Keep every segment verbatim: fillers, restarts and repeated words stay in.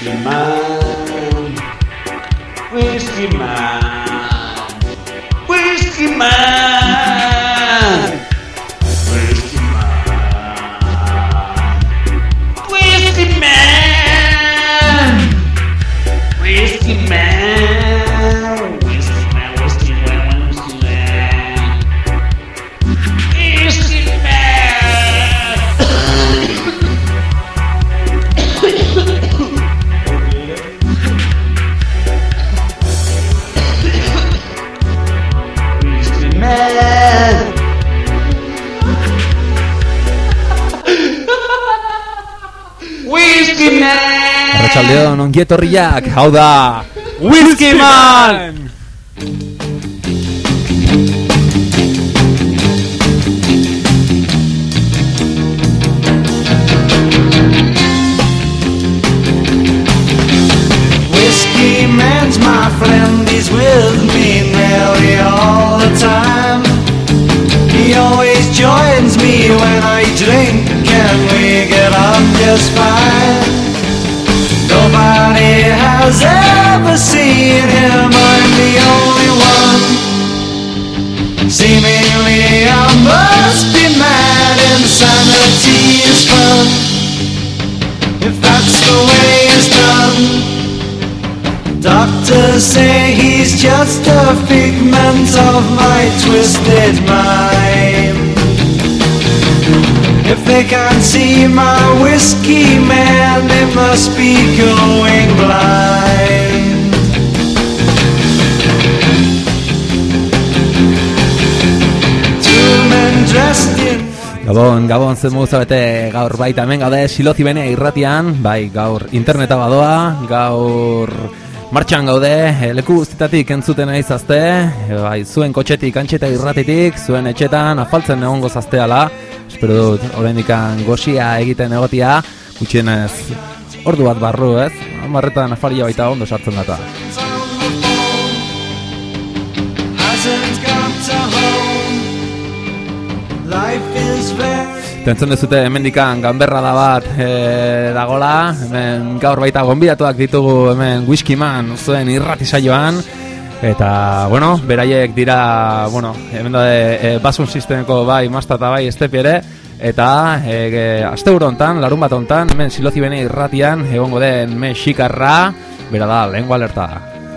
Whiskey man, whiskey man, whiskey man, whiskey man, whiskey man, whiskey man, whiskey man, whiskey man, whiskey man, whiskey Whiskey Man! Arratsaldeon ongi etorriak, hau da Whiskey Man! Whiskey Man's my friend, he's with me nearly all the time. He always joins me when I drink and we get on just fine. Nobody has ever seen him, I'm the only one. Seemingly I must be mad, insanity is fun, if that's the way it's done. Doctors say he's just a figment of my twisted mind. If they can't see my whiskey man, they must be going blind. Two men dressed in Gabon, Gabon, zen muguza bete gaur baita hemen gaude Silozi Benea irratian, bai gaur interneta badoa, gaur martxan gaude, leku guztietatik entzuten nahi zazte, bai, zuen kotxetik, antxeta irratitik, zuen etxetan, afaltzen egongo zazteala, espero dut, oraindikan goxia egiten egotia, gutxienez, ordu bat barru, ez? Marretan afaria baita ondo sartzen data. Tentzen dezute hemendikan ganberra da bat e, dagola, hemen gaur baita gonbidatuak ditugu hemen Whiskey Man zuen irrati saioan, eta, bueno, beraiek dira, bueno, hemen da e, basun sistemeko bai Masta eta bai Estepi ere, eta e, asteuro hontan, larun bat hontan, hemen Silozi Benea irratian egongo den mexikarra, bera da, lehengo alerta.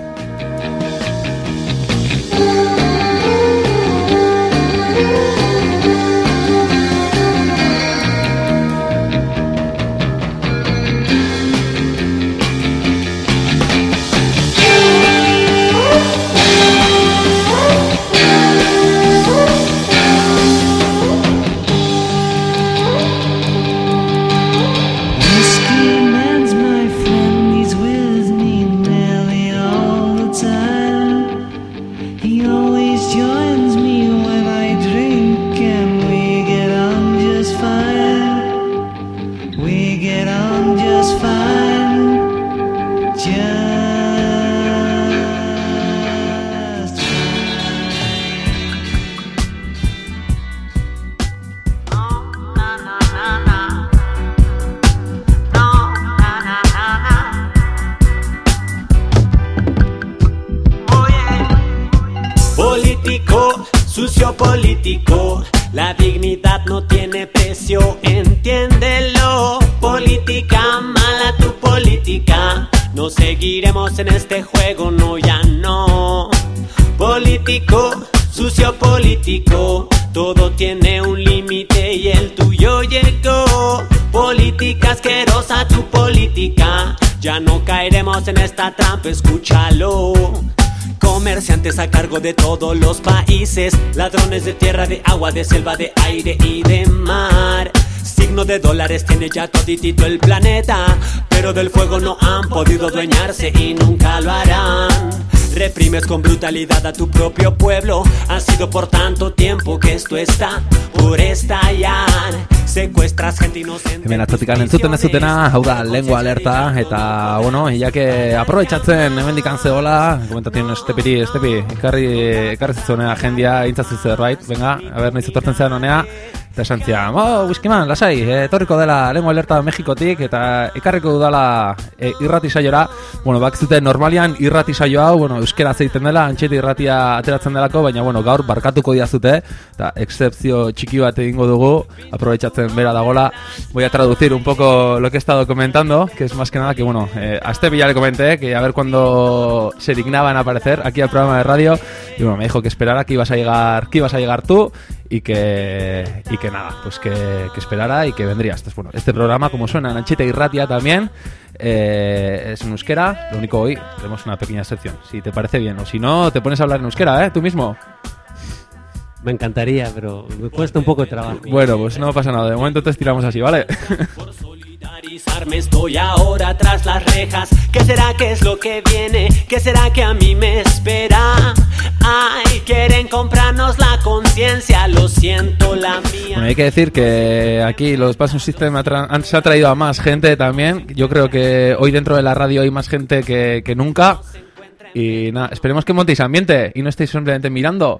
Político, la dignidad no tiene precio, entiéndelo. Política, mala tu política, no seguiremos en este juego, no, ya no. Político, sucio político, todo tiene un límite y el tuyo llegó. Política asquerosa tu política, ya no caeremos en esta trampa, escúchalo. Comerciantes a cargo de todos los países, ladrones de tierra, de agua, de selva, de aire y de mar. Signo de dólares tiene ya toditito el planeta, pero del fuego no han podido dueñarse y nunca lo harán. Reprimes con brutalidad a tu propio pueblo, ha sido por tanto tiempo que esto está por estallar. Secuestras gente inocente. Hemen atzatikan entzuten ez zutena, hau da lehengo alerta, eta, bueno, iake aprobetxatzen hemendikan zegoela, komentatien Estepiri, Estepi, ekarri, ekarri zizunea jendia, intzazu zerbait, venga, a ber, nahiz etortzen zean honea, Eta esan zian, oh, Whiskyman, lasai, etorriko dela Lengua Alerta Mexikotik, eta ekarriko dudala e, irrati saiora. Bueno, bakizute normalian irrati saio hau, bueno, euskera zeiten dela, antxeti irratia ateratzen delako, baina, bueno, gaur barkatuko diazute, eta excepzio txiki bat egingo dugu, aprobetxatzen bera dagola. Voy a traducir un poco lo que he estado comentando, que es más que nada que, bueno, eh, a este ya le comenté que a ver cuándo se dignaban a aparecer aquí al programa de radio, y bueno, me dijo que esperara que ibas a llegar, que ibas a llegar tú, y que y que nada, pues que, que esperara y que vendrías. Entonces, bueno, este programa, como suena en Ancheta y Ratia también, eh, es en euskera. Lo único, hoy tenemos una pequeña sección, si te parece bien, o si no, te pones a hablar en euskera, ¿eh? Tú mismo. Me encantaría, pero me cuesta un poco de trabajo. Bueno, pues no pasa nada, de momento te estiramos así, ¿vale? Por solidarizarme estoy ahora tras las rejas. ¿Qué será que es lo que viene? ¿Qué será que a mí me espera? Ay, quieren comprarnos la conciencia, lo siento, la mía. Bueno, hay que decir que aquí los Passion System tra- se ha traído a más gente también. Yo creo que hoy dentro de la radio hay más gente que, que nunca. Y nada, esperemos que montéis ambiente y no estéis simplemente mirando.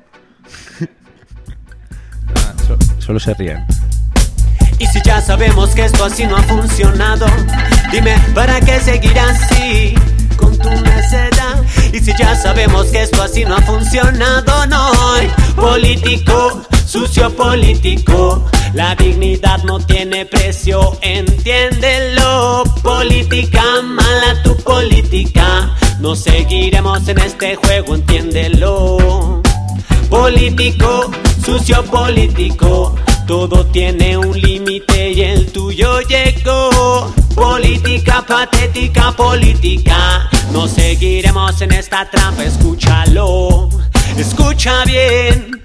Nada, so, solo se ríen. Y si ya sabemos que esto así no ha funcionado, dime, ¿para qué seguir así con tu necedad? Y si ya sabemos que esto así no ha funcionado, no. Político, sucio político, la dignidad no tiene precio, entiéndelo. Política, mala tu política, no seguiremos en este juego, entiéndelo. Político, sucio político, todo tiene un límite y el tuyo llegó. Política patética, política, no seguiremos en esta trampa, escúchalo. Escucha bien,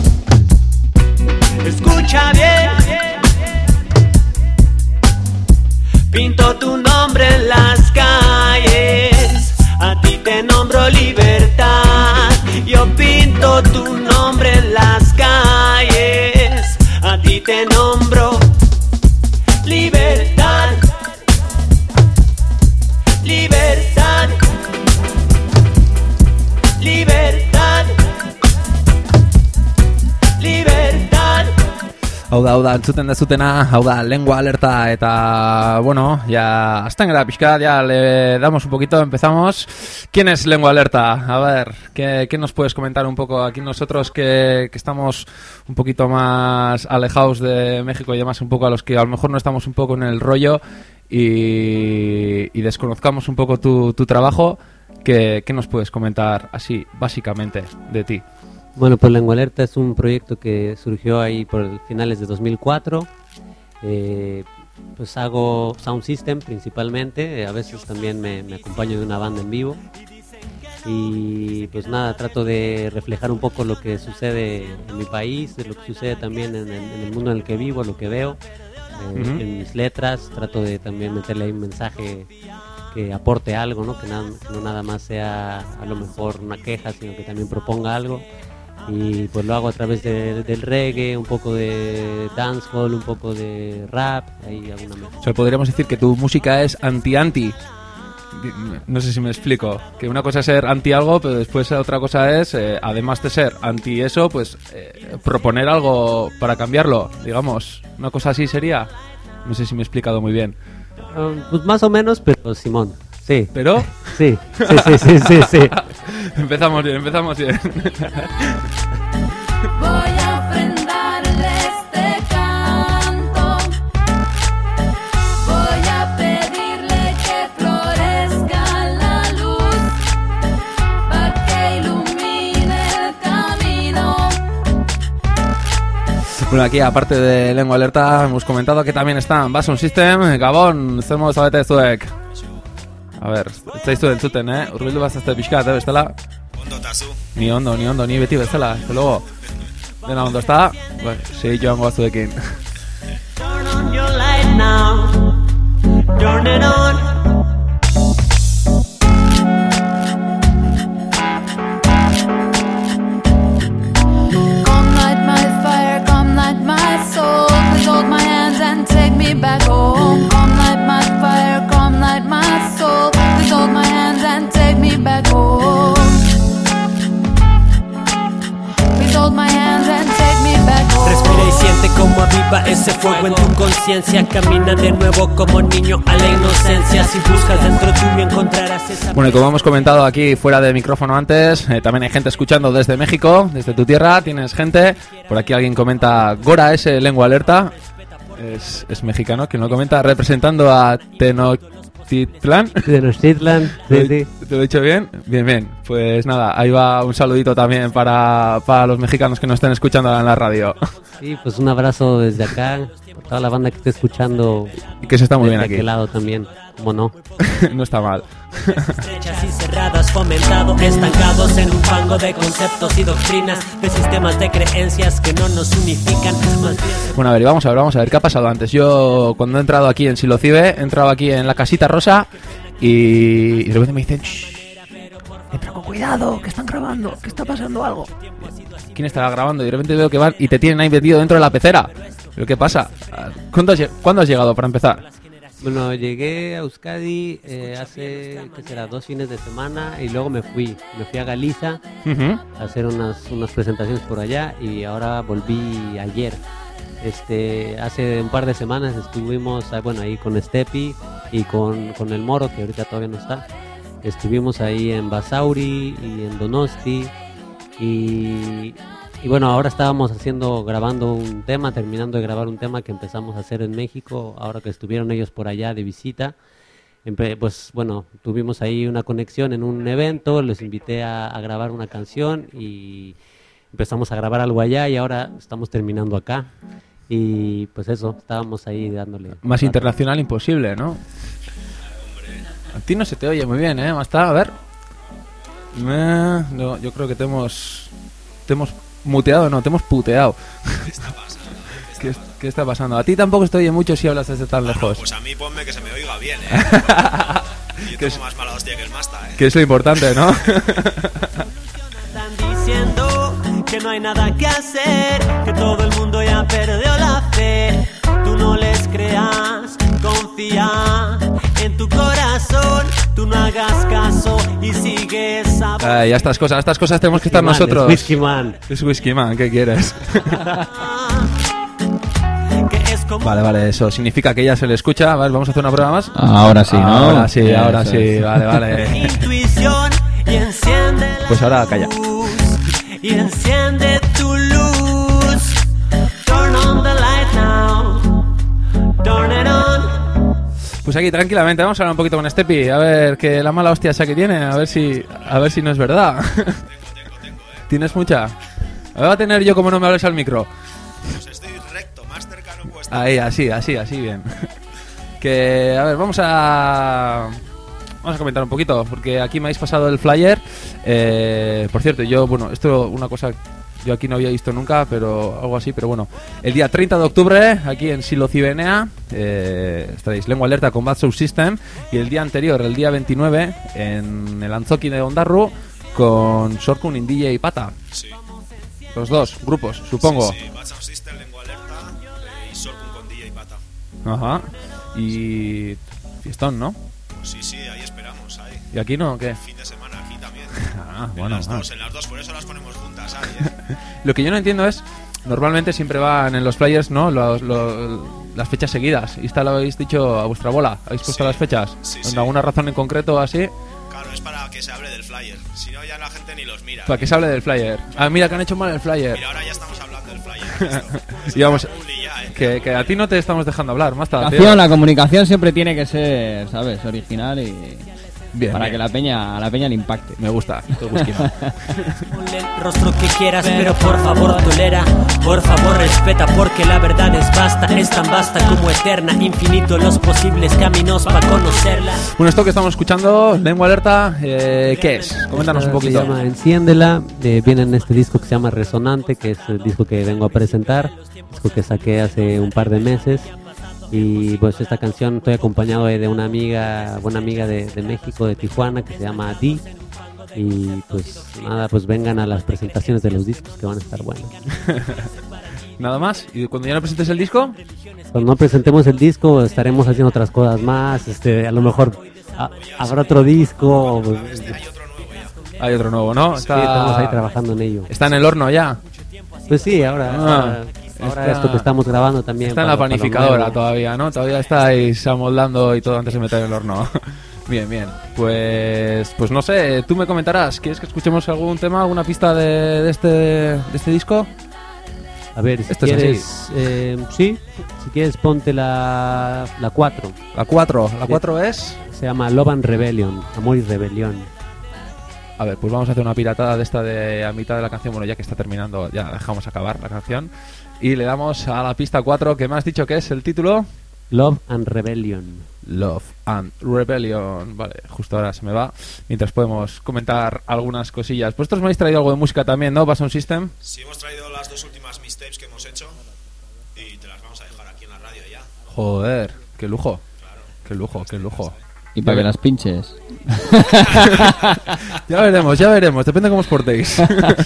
escucha bien. Pinto tu nombre en las calles, a ti te nombro libertad. Yo pinto tu nombre en las calles, a ti te nombro libertad, libertad, libertad, libertad. Hau da, hau da, entzuten dezutena, hau da, Lengua Alerta, eta, bueno, ya, hasta en la pizca, ya le damos un poquito, empezamos. ¿Quién es Lengua Alerta? A ver, ¿qué, qué nos puedes comentar un poco aquí nosotros que, que estamos un poquito más alejados de México y demás, un poco a los que a lo mejor no estamos un poco en el rollo y, y desconozcamos un poco tu, tu trabajo? ¿Qué, ¿Qué nos puedes comentar así, básicamente, de ti? Bueno, pues Lengua Alerta es un proyecto que surgió ahí por finales de dos mil cuatro. Eh, pues hago sound system principalmente, a veces también me, me acompaño de una banda en vivo. Y pues nada, trato de reflejar un poco lo que sucede en mi país, de lo que sucede también en el, en el mundo en el que vivo, lo que veo. Eh, uh-huh. En mis letras trato de también meterle ahí un mensaje que aporte algo, ¿no? Que, na- que no nada más sea a lo mejor una queja, sino que también proponga algo. Y pues lo hago a través de, del reggae, un poco de dancehall, un poco de rap, ahí alguna mezcla. O sea, podríamos decir que tu música es anti-anti. No sé si me explico. Que una cosa es ser anti algo, pero después otra cosa es, eh, además de ser anti eso, pues eh, proponer algo para cambiarlo, digamos. Una cosa así sería. No sé si me he explicado muy bien. Um, pues más o menos, pero Simón, sí. ¿Pero? Sí, sí, sí, sí, sí, sí. Empezamos bien, empezamos bien. Voy a ofrendarle este canto, voy a pedirle que florezca la luz, para que ilumine el camino. Bueno, aquí aparte de Lengua Alerta hemos comentado que también están Passion System, Gabon, zer zabete zuek. A ver, ez zaizu entzuten, eh? Urbildu bazazte pixkat, eh, bestela? Ondo tazu. Ni ondo, ni ondo, ni beti bezala, ez luego. Dena ondo, ezta? Ba, segi joango bazuekin. Turn on your light now, turn it on. Come light my fire, come light my soul, please hold my hands and take me back home. Come light my fire, come light my soul, please hold my hands and take me back home. Please hold my hands and take me back home. Respira y siente como aviva ese fuego en tu conciencia. Camina de nuevo como niño a la inocencia. Si buscas dentro tuyo encontrarás esa... Bueno, y como hemos comentado aquí fuera de micrófono antes, eh, también hay gente escuchando desde México, desde tu tierra, tienes gente. Por aquí alguien comenta Gora S, lengua alerta. Es, es mexicano, quien lo comenta, representando a Tenochtitlan. Tenochtitlan, sí, sí. ¿Te lo he dicho bien? Bien, bien. Pues nada, ahí va un saludito también para, para los mexicanos que nos estén escuchando en la radio. Sí, pues un abrazo desde acá, por toda la banda que esté escuchando. Y que se está muy bien desde aquí. aquel lado también, como no. No está mal. Estrechas y cerradas, fomentados, estancados en un fango de conceptos y doctrinas, de sistemas de creencias que no nos unifican. Más bien... Bueno, a ver, vamos a ver, vamos a ver, ¿qué ha pasado antes? Yo, cuando he entrado aquí en Silocibe, he entrado aquí en la casita rosa y, y de repente me dicen, shh, entra con cuidado, que están grabando, que está pasando algo. ¿Quién estará grabando? Y de repente veo que van y te tienen ahí metido dentro de la pecera. ¿Pero qué pasa? ¿Cuándo has, ¿cuándo has llegado, para empezar? Bueno, llegué a Euskadi eh, hace, ¿qué será? Dos fines de semana y luego me fui. Me fui a Galiza Uh-huh. a hacer unas, unas presentaciones por allá y ahora volví ayer. Este, hace un par de semanas estuvimos, ah, bueno, ahí con Stepi y con, con el Moro, que ahorita todavía no está. Estuvimos ahí en Basauri y en Donosti y... Y bueno, ahora estábamos haciendo, grabando un tema, terminando de grabar un tema que empezamos a hacer en México, ahora que estuvieron ellos por allá de visita. Empe- pues bueno, tuvimos ahí una conexión en un evento, les invité a, a grabar una canción y empezamos a grabar algo allá y ahora estamos terminando acá. Y pues eso, estábamos ahí dándole... Más internacional imposible, ¿no? A ti no se te oye muy bien, ¿eh? Está, a ver. Eh, no, yo creo que te hemos... Te hemos... Muteado, no, te hemos puteado. ¿Qué está pasando? ¿Qué, ¿Qué está pasando? A ti tampoco se te oye mucho si hablas desde tan Ah, no, lejos. pues a mí ponme que se me oiga bien, ¿eh? Yo Que tengo es- más mala hostia que el Masta, ¿eh? Que es lo importante, ¿no? Están diciendo que no hay nada que hacer, que todo el mundo ya perdió la fe. Tú no les creas, confía en tu corazón, tú no hagas caso y sigues a... Ay, a estas cosas, a estas cosas tenemos que estar Man, nosotros. es Whisky Man. Es Whisky Man, ¿qué quieres? que es como... Vale, vale, eso significa que ya se le escucha. Vale, vamos a hacer una prueba más. Ahora sí, ¿no? Ahora sí, Eso ahora sí, es. vale, vale. Intuición y enciende la Pues ahora calla. luz, y enciende tu luz. Turn on the light now, turn it on. Pues aquí tranquilamente, vamos a hablar un poquito con Stepi, a ver que la mala hostia esa que tiene, a ver si a ver si no es verdad. ¿Tienes mucha? Me voy a tener yo como no me hables al micro. Pues estoy recto, más cercano puedo estar. Ahí, así, así, así, bien. Que, a ver, vamos a... Vamos a comentar un poquito, porque aquí me habéis pasado el flyer. Eh, por cierto, yo, bueno, esto una cosa... Yo aquí no había visto nunca, pero algo así, pero bueno. El día treinta de octubre, aquí en Silocibenea, eh, estaréis Lengua Alerta con Bad Sound System. Y el día anterior, el día veintinueve, en el Anzoki de Ondarru, con Sorkun, Indilla y Pata. Sí, Los dos grupos, supongo. sí, sí. Bad Sound System, Lengua Alerta y Sorkun con D J Pata. Ajá. Y... Fiestón, ¿no? Pues sí, sí, ahí esperamos, ahí. ¿Y aquí no? ¿Qué? Fin de semana aquí también. Ah, En bueno. las ah. dos, en las dos, por eso las ponemos juntas, ahí, ¿eh? Lo que yo no entiendo es, normalmente siempre van en los flyers, ¿no? Los, los- las fechas seguidas. Y esta lo habéis dicho a vuestra bola. ¿Habéis puesto Sí. las fechas? Sí, ¿Con sí. alguna razón en concreto así? Claro, es para que se hable del flyer. Si no, ya la gente ni los mira. Para que se hable del flyer. Ah, mira que han hecho mal el flyer. Mira, ahora ya estamos hablando del flyer. Esto. Y vamos, Uli ya, ¿eh? que, que a ti no te estamos dejando hablar, más La tarde. comunicación, la comunicación siempre tiene que ser, ¿sabes? Original y Bien, para bien. que la peña, a la peña le impacte. Me gusta. Esto es whisky, ¿no? Ponle el rostro que quieras, pero por favor tolera, por favor respeta, porque la verdad es vasta, es tan vasta como eterna, infinito los posibles caminos para conocerla. Bueno, esto que estamos escuchando, Lengua Alerta, eh, ¿qué es? Coméntanos un Esta poquito. Se llama Enciéndela, eh, viene en este disco que se llama Resonante, que es el disco que vengo a presentar, disco que saqué hace un par de meses. Y pues esta canción estoy acompañado de, de una amiga, buena amiga de, de México, de Tijuana, que se llama Di. Y pues nada, pues vengan a las presentaciones de los discos que van a estar buenas. Nada más. ¿Y cuando ya no presentes el disco? Cuando no presentemos el disco estaremos haciendo otras cosas más, este, a lo mejor a- habrá otro disco. Pues, sí, Hay otro nuevo ya. Hay otro nuevo, ¿no? Está, estamos ahí trabajando en ello. está en el horno ya. Pues sí, ahora, Ah. ahora Ahora Está- esto que estamos grabando también. Está en la para- para lo panificadora nuevo. todavía, ¿no? Todavía estáis amoldando y todo antes de meter en el horno. Bien, bien. Pues pues no sé, tú me comentarás. ¿Quieres que escuchemos algún tema, alguna pista de, de este de este disco? A ver, si Esto es quieres, eh, sí, si quieres ponte la la cuatro. La cuatro. ¿La cuatro es? Se llama Love and Rebellion, Amor y Rebelión. A ver, pues vamos a hacer una piratada de esta de a mitad de la canción. Bueno, ya que está terminando, ya dejamos acabar la canción. Y le damos a la pista cuatro, que me has dicho que es el título. Love and Rebellion. Love and Rebellion. Vale, justo ahora se me va. Mientras podemos comentar algunas cosillas. Vosotros me habéis traído algo de música también, ¿no? Bass Sound System. Sí, hemos traído las dos últimas mixtapes que hemos hecho y te las vamos a dejar aquí en la radio ya. Joder, qué lujo. Qué lujo, qué lujo. Y para que las pinches. Ya veremos, ya veremos. Depende cómo os portéis.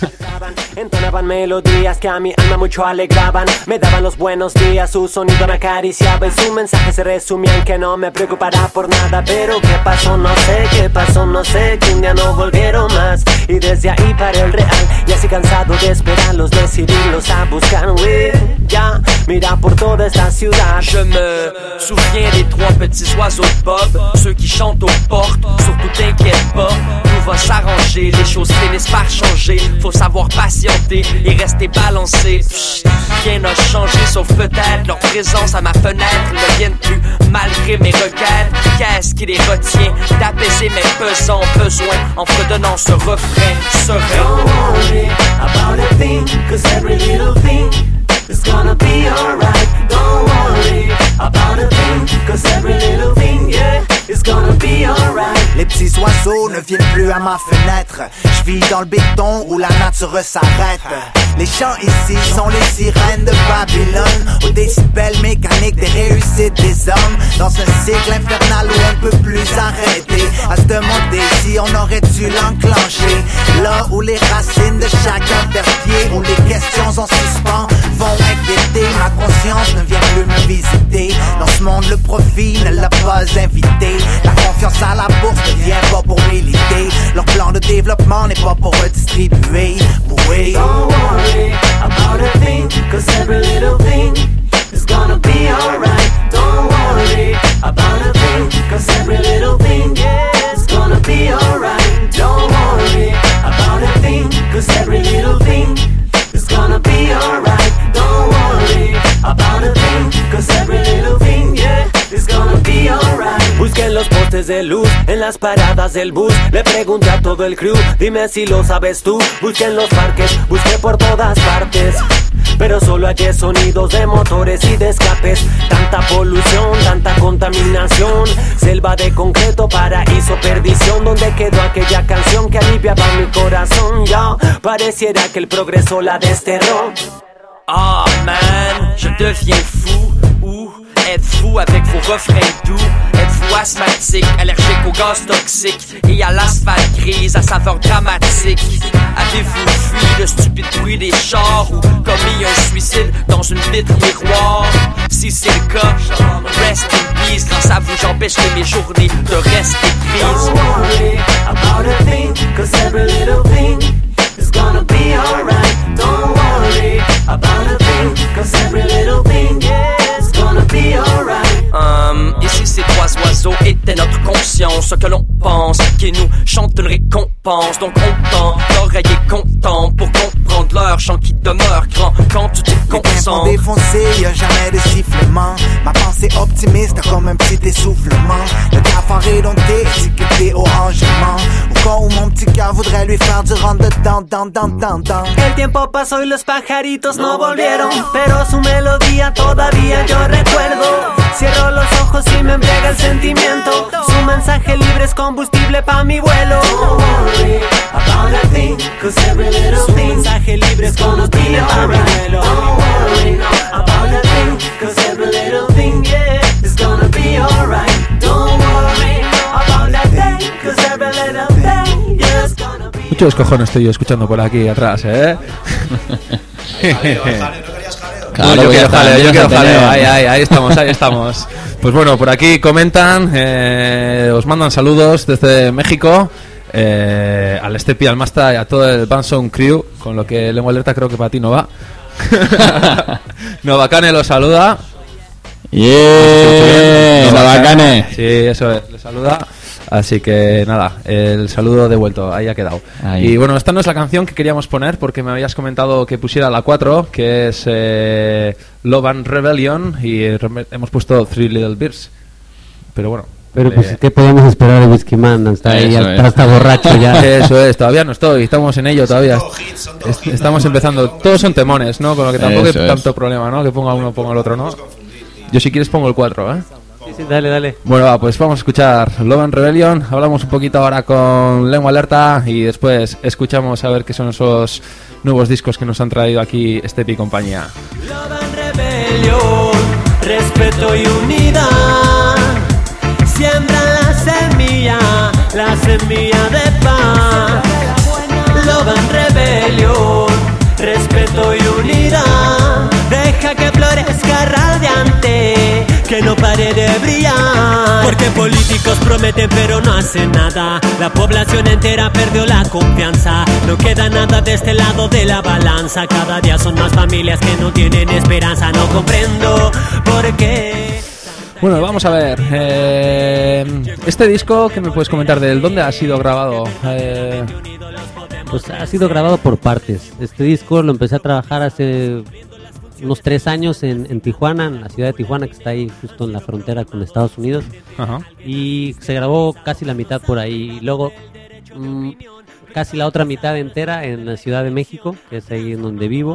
Entonaban melodías que a mi alma mucho alegraban. Me daban los buenos días, su sonido me acariciaba y su mensaje se resumía en que no me preocupará por nada. Pero qué pasó, no sé, qué pasó, no sé, que un día no volvieron más. Y desde ahí para el real, y así cansado de esperarlos, decidimos a buscar, oui, ya, mira por toda esta ciudad. Je me souviens des trois petits oiseaux de Bob, ceux qui chantent aux portes, surtout t'inquiète pas, tout va s'arranger, les choses finissent par changer, faut savoir patienter et rester balancé. Psst, rien n'a changé sauf peut-être leur présence à ma fenêtre, ne viennent plus malgré mes requêtes. Qu'est-ce qui les retient d'apaiser mes pesants besoins en fredonnant ce refrain serein? Don't worry about a thing, cause every little thing is gonna be alright. Don't worry about a thing, cause every little thing, yeah, is gonna be alright. Les petits oiseaux ne viennent plus à ma fenêtre. Je vis dans le béton où la nature s'arrête. Les chants ici sont les sirènes de Babylone, aux décibels mécaniques des réussites des hommes. Dans un cycle infernal où on ne peut plus arrêter. À se demander si on aurait dû l'enclencher. Là où les racines de chacun perdent pied, où les questions en suspens vont inquiéter. Ma conscience ne vient plus me visiter. Dans ce monde le profit ne l'a pas invité. La confiance à la bourse ne vient pas pour militer. Leur plan de développement n'est pas pour redistribuer. Oui. Don't worry about a thing, cause every little thing is gonna be alright. Don't worry about a thing, cause every little thing, yeah, is gonna be alright. Don't worry about a thing, cause every little thing is gonna be alright. Don't worry about a thing, cause every little thing, yeah, is gonna be alright. Busqué en los postes de luz, en las paradas del bus. Le pregunté a todo el crew, dime si lo sabes tú. Busqué en los parques, busqué por todas partes, pero solo hallé sonidos de motores y de escapes. Tanta polución, tanta contaminación. Selva de concreto, paraíso, perdición. Donde quedó aquella canción que aliviaba mi corazón? Ya pareciera que el progreso la desterró. Ah man, je deviens fou. Ou êtes-vous avec vos refrains doux? Êtes-vous asthmatique, allergique aux gaz toxiques et à l'asphalte grise à saveur dramatique? Avez-vous fui le stupide bruit des chars ou commis un suicide dans une vitre miroir? Si c'est le cas, rest in peace. Grâce à vous, j'empêche que mes journées de rester grises. Don't worry about a thing, cause every little thing is gonna be alright. Don't worry about a thing, cause every little thing, yeah, is gonna be alright. Um, et si ces trois oiseaux étaient notre conscience, ce que l'on pense, qui nous chante une récompense. Donc on tend, l'oreille est content pour comprendre leur chant qui demeure grand quand tu t'y Les sont concentres. défoncés, y'a jamais de sifflement. Ma pensée optimiste comme un petit essoufflement. Le cafard édonté, étiqueté au rangement. Au cas où mon petit cœur voudrait lui faire du rentre dedans, dans, dans, dans, dans. El tiempo pasó y los pajaritos no volvieron, pero su melodía todavía yo recuerdo. Cierro los ojos y me embriaga el sentimiento. Su mensaje libre es combustible pa' mi vuelo. Don't worry about a thing, cause every little thing. Su mensaje libre es combustible pa' mi vuelo. Don't worry about a thing, cause every little thing, yeah, is gonna be alright. Don't worry about a thing, cause every little thing, yeah, is gonna be. Muchos cojones estoy yo escuchando por aquí atrás, ¿eh? Jaleo, jaleo, ¿no querías jaleo? Claro, No, yo que quiero ya jaleo, yo está, quiero ya jaleo. tenemos. Ahí, ahí, ahí estamos, ahí estamos. Pues bueno, por aquí comentan, eh, os mandan saludos desde México. eh, al Stepi, al Masta y a todo el Bandsound Crew, con lo que Lengua Alerta creo que para ti no va. Novacane lo saluda. ¡Yeah! Novacane. Sí, eso es, le saluda. Así que nada, el saludo devuelto, ahí ha quedado. Ahí. Y bueno, esta no es la canción que queríamos poner porque me habías comentado que pusiera la cuatro, que es eh, Love and Rebellion, y eh, hemos puesto Three Little Birds. Pero bueno. Pero eh, pues, ¿qué podemos esperar de Whiskey Man? Está ahí, Eso hasta es. está borracho ya. Eso es, todavía no estoy, estamos en ello todavía. Son dos hits, son dos Est- hits. Estamos empezando, todos son temones, ¿no? Con lo que tampoco Eso hay es. tanto problema, ¿no? Que ponga uno, ponga el otro, ¿no? Yo si quieres pongo el cuatro, ¿eh? Sí, sí, dale, dale. Bueno, va, pues vamos a escuchar Love and Rebellion. Hablamos un poquito ahora con Lengua Alerta y después escuchamos a ver qué son esos nuevos discos que nos han traído aquí Stepi y compañía. Love and rebelión, respeto y unidad. Siembra la semilla, la semilla de paz. Love and rebelión, respeto y unidad. Deja que florezca radiante, que no pare de brillar. Porque políticos prometen pero no hacen nada. La población entera perdió la confianza. No queda nada de este lado de la balanza. Cada día son más familias que no tienen esperanza. No comprendo por qué. Bueno, vamos a ver. Eh, este disco, ¿qué me puedes comentar de él? ¿Dónde ha sido grabado? Eh, Pues ha sido grabado por partes. Este disco lo empecé a trabajar hace unos tres años en, en Tijuana, en la ciudad de Tijuana, que está ahí justo en la frontera con Estados Unidos. ajá. Y se grabó casi la mitad por ahí. Y luego mm, casi la otra mitad entera en la Ciudad de México, que es ahí en donde vivo.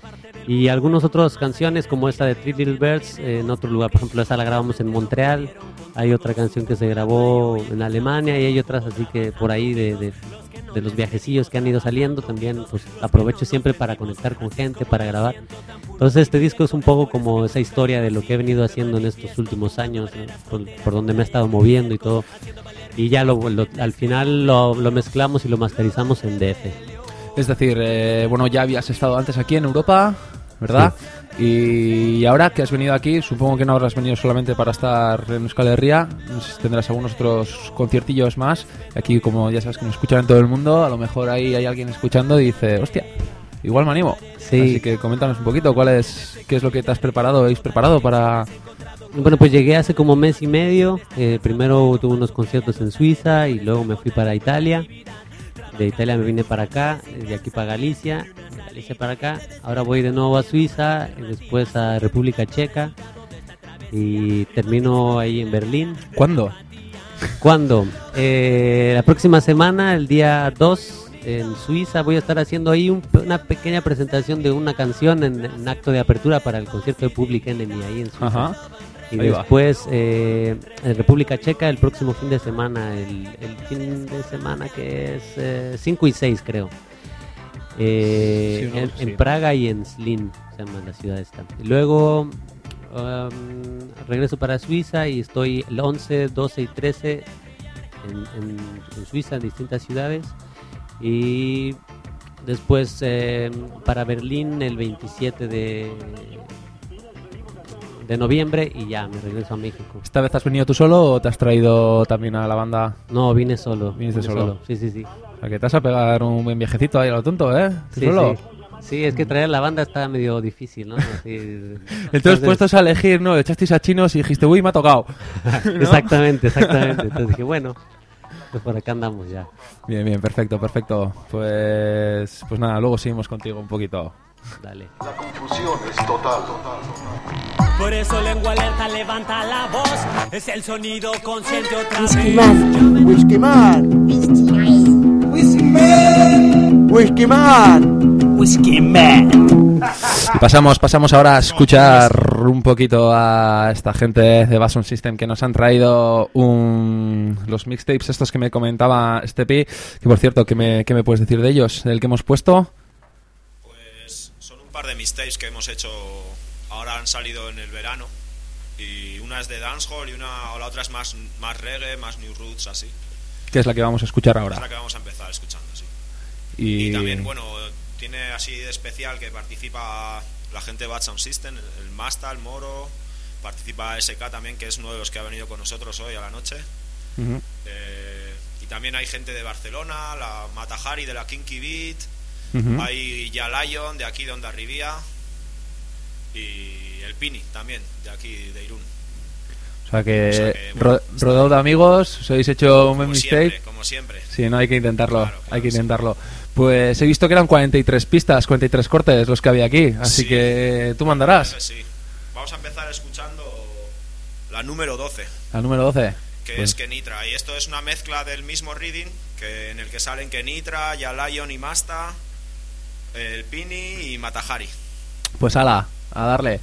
Y algunas otras canciones como esta de Three Little Birds eh, en otro lugar. Por ejemplo, esa la grabamos en Montreal. Hay otra canción que se grabó en Alemania y hay otras así que por ahí de, de, de los viajecillos que han ido saliendo. También pues aprovecho siempre para conectar con gente, para grabar. Entonces este disco es un poco como esa historia de lo que he venido haciendo en estos últimos años, ¿no? por, por donde me he estado moviendo y todo. Y ya lo, lo, al final lo, lo mezclamos y lo masterizamos en D F. Es decir, eh, bueno, ya habías estado antes aquí en Europa, ¿verdad? Sí. Y ahora que has venido aquí, supongo que no habrás venido solamente para estar en Euskal Herria, no sé si tendrás algunos otros conciertillos más. Aquí, como ya sabes que nos escuchan en todo el mundo, a lo mejor ahí hay alguien escuchando y dice, hostia, igual me animo. Sí. Así que coméntanos un poquito, ¿cuál es, qué es lo que te has preparado, habéis preparado para...? Bueno, pues llegué hace como mes y medio. Eh, primero tuve unos conciertos en Suiza y luego me fui para Italia. De Italia me vine para acá, de aquí para Galicia, de Galicia para acá. Ahora voy de nuevo a Suiza, y después a República Checa y termino ahí en Berlín. ¿Cuándo? ¿Cuándo? Eh, la próxima semana, el día dos, en Suiza, voy a estar haciendo ahí un, una pequeña presentación de una canción en, en acto de apertura para el concierto de Public Enemy ahí en Suiza. Ajá. Y Ahí va. después eh, en República Checa el próximo fin de semana, el, el fin de semana que es eh, cinco y seis creo. Eh, Sí, ¿no? en, Sí. en Praga y en Slin, se llama la ciudad esta. Y luego um, regreso para Suiza y estoy el once, doce y trece en, en, en Suiza, en distintas ciudades. Y después eh, para Berlín el veintisiete de... de noviembre y ya me regreso a México. ¿Esta vez has venido tú solo o te has traído también a la banda? No, vine solo. ¿Viniste vine solo? Sí, sí, sí. O sea, que te vas a pegar un buen viajecito ahí a lo tonto, ¿eh? ¿Tú Sí, solo? sí. Sí, es que traer la banda está medio difícil, ¿no? Así, Entonces, puestos a elegir, ¿no? Le echasteis a chinos y dijiste, uy, me ha tocado. ¿No? Exactamente, exactamente. Entonces dije, bueno, pues por acá andamos ya. Bien, bien, perfecto, perfecto. Pues, pues nada, luego seguimos contigo un poquito. Dale. La confusión es total. Por eso Lengua Alerta levanta la voz. Es el sonido consciente otra Whiskey vez. Man. Whisky Man. Whisky Man. Whisky Man. Whiskey Man. Y pasamos, pasamos ahora a escuchar un poquito a esta gente de Bass Sound System que nos han traído un, los mixtapes estos que me comentaba Stepi, que por cierto, ¿qué me, qué me puedes decir de ellos? ¿El que hemos puesto? Pues son un par de mixtapes que hemos hecho, ahora han salido en el verano, y una es de dancehall y una o la otra es más, más reggae, más new roots, así. Que es la que vamos a escuchar Es ahora. la que vamos a empezar escuchando, sí. Y, Y también, bueno, tiene así de especial que participa la gente de Bad Sound System, el, el Masta, el Moro, participa S K también, que es uno de los que ha venido con nosotros hoy a la noche. uh-huh. Eh, y también hay gente de Barcelona, la Matajari de la Kinky Beat, Uh-huh. hay Ya Lion de aquí de Hondarribía y el Pini también de aquí de Irún. O sea que, O sea que, ro- bueno, rodado de amigos, os habéis hecho un como mistake. siempre, como siempre. Sí, no hay que intentarlo, Claro, claro, hay que sí. intentarlo. Pues he visto que eran cuarenta y tres pistas, cuarenta y tres cortes los que había aquí, así Sí. que tú mandarás. Creo que sí. Vamos a empezar escuchando la número doce, Al número doce. que Pues- es Kenitra, y esto es una mezcla del mismo reading que en el que salen Kenitra, Ya Lion y Masta, el Pini y Matajari. Pues ala, a darle.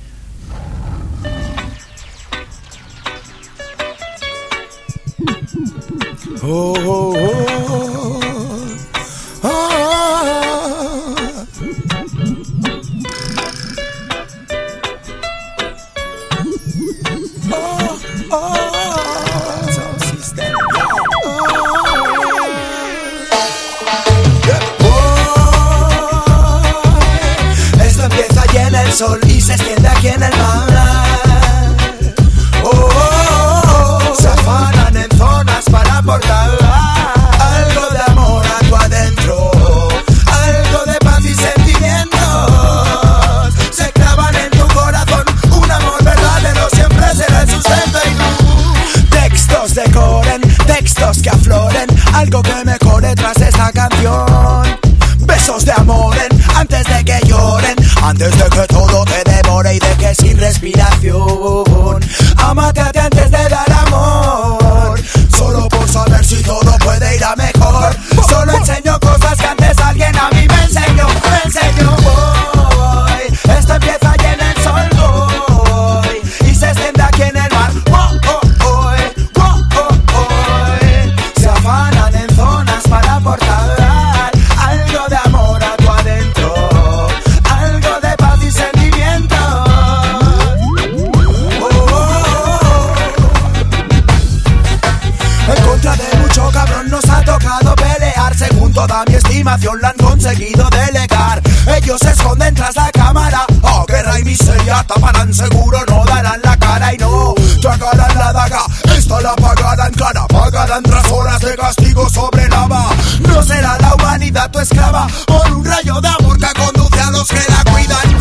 Oh, oh, oh, oh. Oh, oh. Esto empieza allí en el sol y se extiende aquí en el mar. Oh, oh, oh. Se afanan en zonas para aportar algo de amor a tu adentro, algo de paz y sentimientos. Se clavan en tu corazón, un amor verdadero siempre será el sustento. Y tú, textos decoren, textos que afloren, algo que mejore tras esta canción. Besos de amor en, antes de que lloren, antes de que todo te devore y de que sin respiración. Ámate a ti antes de dar amor, solo por saber si todo puede ir a mejor. Solo enseño cosas que antes alguien a mí me enseñó, me enseñó. Hoy, esto empieza allí en el sol, hoy, y se extiende aquí en el mar. Oh, oh, oh, oh, oh, oh. Se afanan en zonas para aportar algo de amor a tu adentro, algo de paz y sentimientos. Oh, oh, oh. En contra de mucho cabrón nos ha tocado pelear. Según toda mi estimación la han conseguido delegar. Ellos se esconden tras la cámara. Oh, guerra y miseria taparán, seguro no darán la cara y no tragarán la daga. Esta la pagarán cara, pagarán tras horas de castigo sobre lava. No será la humanidad tu esclava por un rayo de amor que conduce a los que la cuidan.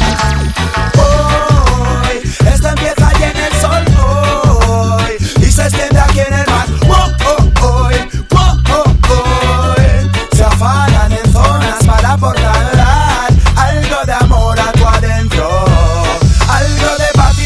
Hoy, esto empieza allí en el sol, hoy, y se extiende aquí en el mar. Oh, oh, hoy, oh, oh, hoy. Se afanan en zonas para aportar algo de amor a tu adentro, algo de paz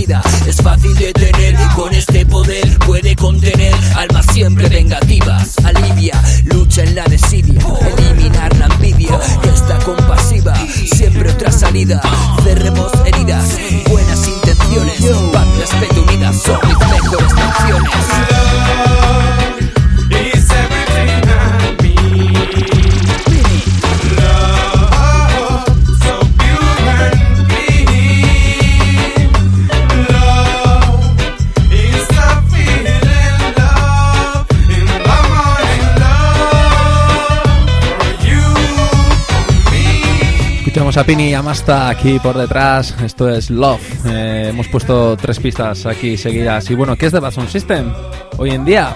vida es fácil de tener. Con este poder puede contener almas siempre vengativas. Alivia, lucha en la desidia, eliminar la envidia que está compasiva. Siempre otra salida, cerremos heridas, buenas intenciones, paz, respeto, unidas son mis mejores canciones. Escuchamos a Pini y a Masta aquí por detrás. Esto es Love. Eh, hemos puesto tres pistas aquí seguidas. Y bueno, ¿qué es de Bad Sound System hoy en día?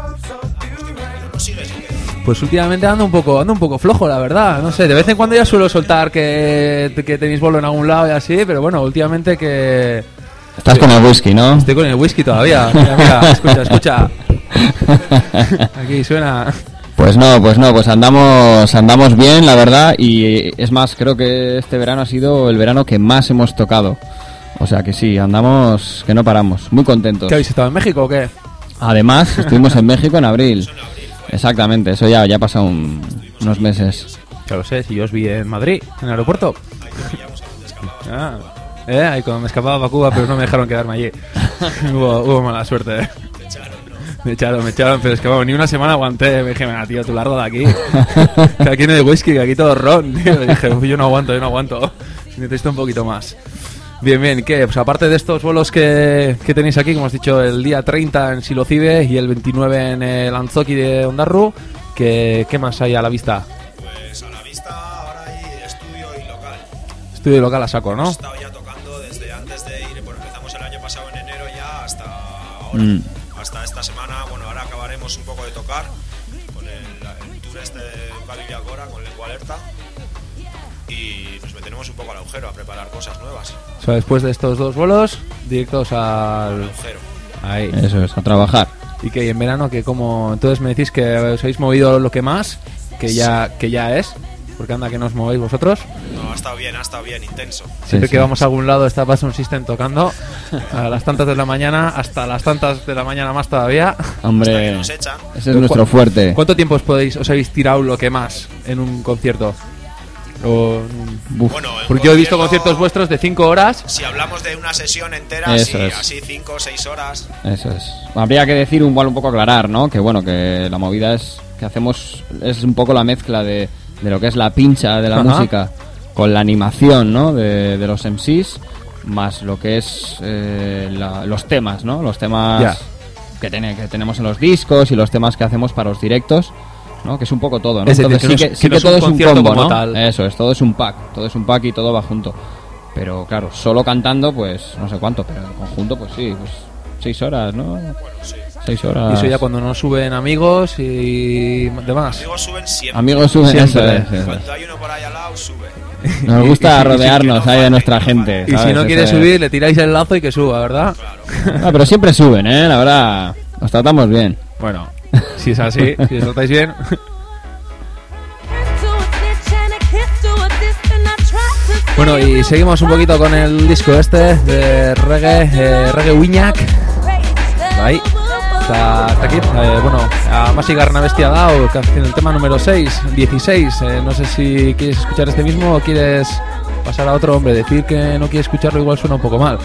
Pues últimamente ando un poco ando un poco flojo, la verdad. No sé, de vez en cuando ya suelo soltar que, que tenéis bolo en algún lado y así, pero bueno, últimamente que... Estás con el whisky, ¿no? Estoy con el whisky todavía. Mira, mira, escucha, escucha. Aquí suena... Pues no, pues no, pues andamos andamos bien, la verdad, y es más, creo que este verano ha sido el verano que más hemos tocado. O sea que sí, andamos que no paramos, muy contentos. ¿Qué habéis estado en México o qué? Además, estuvimos en México en abril. Exactamente, eso ya ya ha pasado un, unos meses. Ya lo sé, si yo os vi en Madrid, en el aeropuerto. Ah, eh, ahí cuando me escapaba para Cuba, pero no me dejaron quedarme allí. hubo, hubo mala suerte, eh. Me echaron, me echaron, pero es que vamos, ni una semana aguanté. Me dije, venga, tío, tú largo de aquí. Que aquí no hay whisky, que aquí todo ron, tío. Y dije, yo no aguanto, yo no aguanto. Necesito un poquito más. Bien, bien, ¿qué? Pues aparte de estos bolos que, que tenéis aquí, como has dicho, el día treinta en Silocibe y el veintinueve en el Antzoki de Ondarru, ¿qué, ¿qué más hay a la vista? Pues a la vista ahora hay estudio y local. Estudio y local a saco, ¿no? Hemos estado ya tocando desde antes de ir, bueno, empezamos el año pasado en enero ya hasta ahora. Mm. Hasta esta semana, bueno, ahora acabaremos un poco de tocar con el, el tour este de Valkyria Agora, con Lengua Alerta, y nos meteremos un poco al agujero a preparar cosas nuevas. O sea, después de estos dos bolos, directos al, al agujero. Ahí. Eso es, a trabajar. Y que en verano, que como... Entonces me decís que os habéis movido lo que más, que ya, que ya es... Porque anda que no os movéis vosotros. No, ha estado bien, ha estado bien, intenso. Siempre sí, que sí. vamos a algún lado está Bad Sound System tocando a las tantas de la mañana, hasta las tantas de la mañana más todavía. Hombre, nos echan. Ese es nuestro fuerte. ¿Cuánto tiempo os podéis, os habéis tirado lo que más en un concierto? O, bueno, porque yo he visto conciertos vuestros de cinco horas. Si hablamos de una sesión entera, Eso sí, es. así cinco o seis horas. Eso es. Habría que decir un, un poco aclarar, ¿no? Que bueno, que la movida es que hacemos es un poco la mezcla de de lo que es la pincha de la Ajá. música con la animación, ¿no? de, de los M Cs, más lo que es eh, la, los temas, ¿no? Los temas yeah. que, ten, que tenemos en los discos y los temas que hacemos para los directos, ¿no? Que es un poco todo, ¿no? Es Entonces decir, sí que, que, sí sí que, que todo es un, es un combo, ¿no? Tal. Eso es, todo es un pack, todo es un pack y todo va junto. Pero claro, solo cantando, pues no sé cuánto, pero en conjunto, pues sí, pues seis horas, ¿no? Bueno, sí. Seis horas. Y eso ya cuando no suben amigos y demás. Amigos suben siempre. Amigos suben siempre. Eso es, eso. Cuando hay uno por ahí al lado, sube. Nos gusta rodearnos ahí de nuestra gente. Y ¿sabes? si no quiere Ese... subir, le tiráis el lazo y que suba, ¿verdad? Claro. No, pero siempre suben, ¿eh? La verdad, nos tratamos bien. Bueno, si es así, si os tratáis bien. Bueno, y seguimos un poquito con el disco este de reggae, eh, reggae Wiñac. Ahí, está, está aquí. Eh, bueno, a Masi Garnabestia Dao, canción el tema número seis, dieciséis. Eh, no sé si quieres escuchar este mismo o quieres pasar a otro. Hombre, decir que no quieres escucharlo igual suena un poco mal.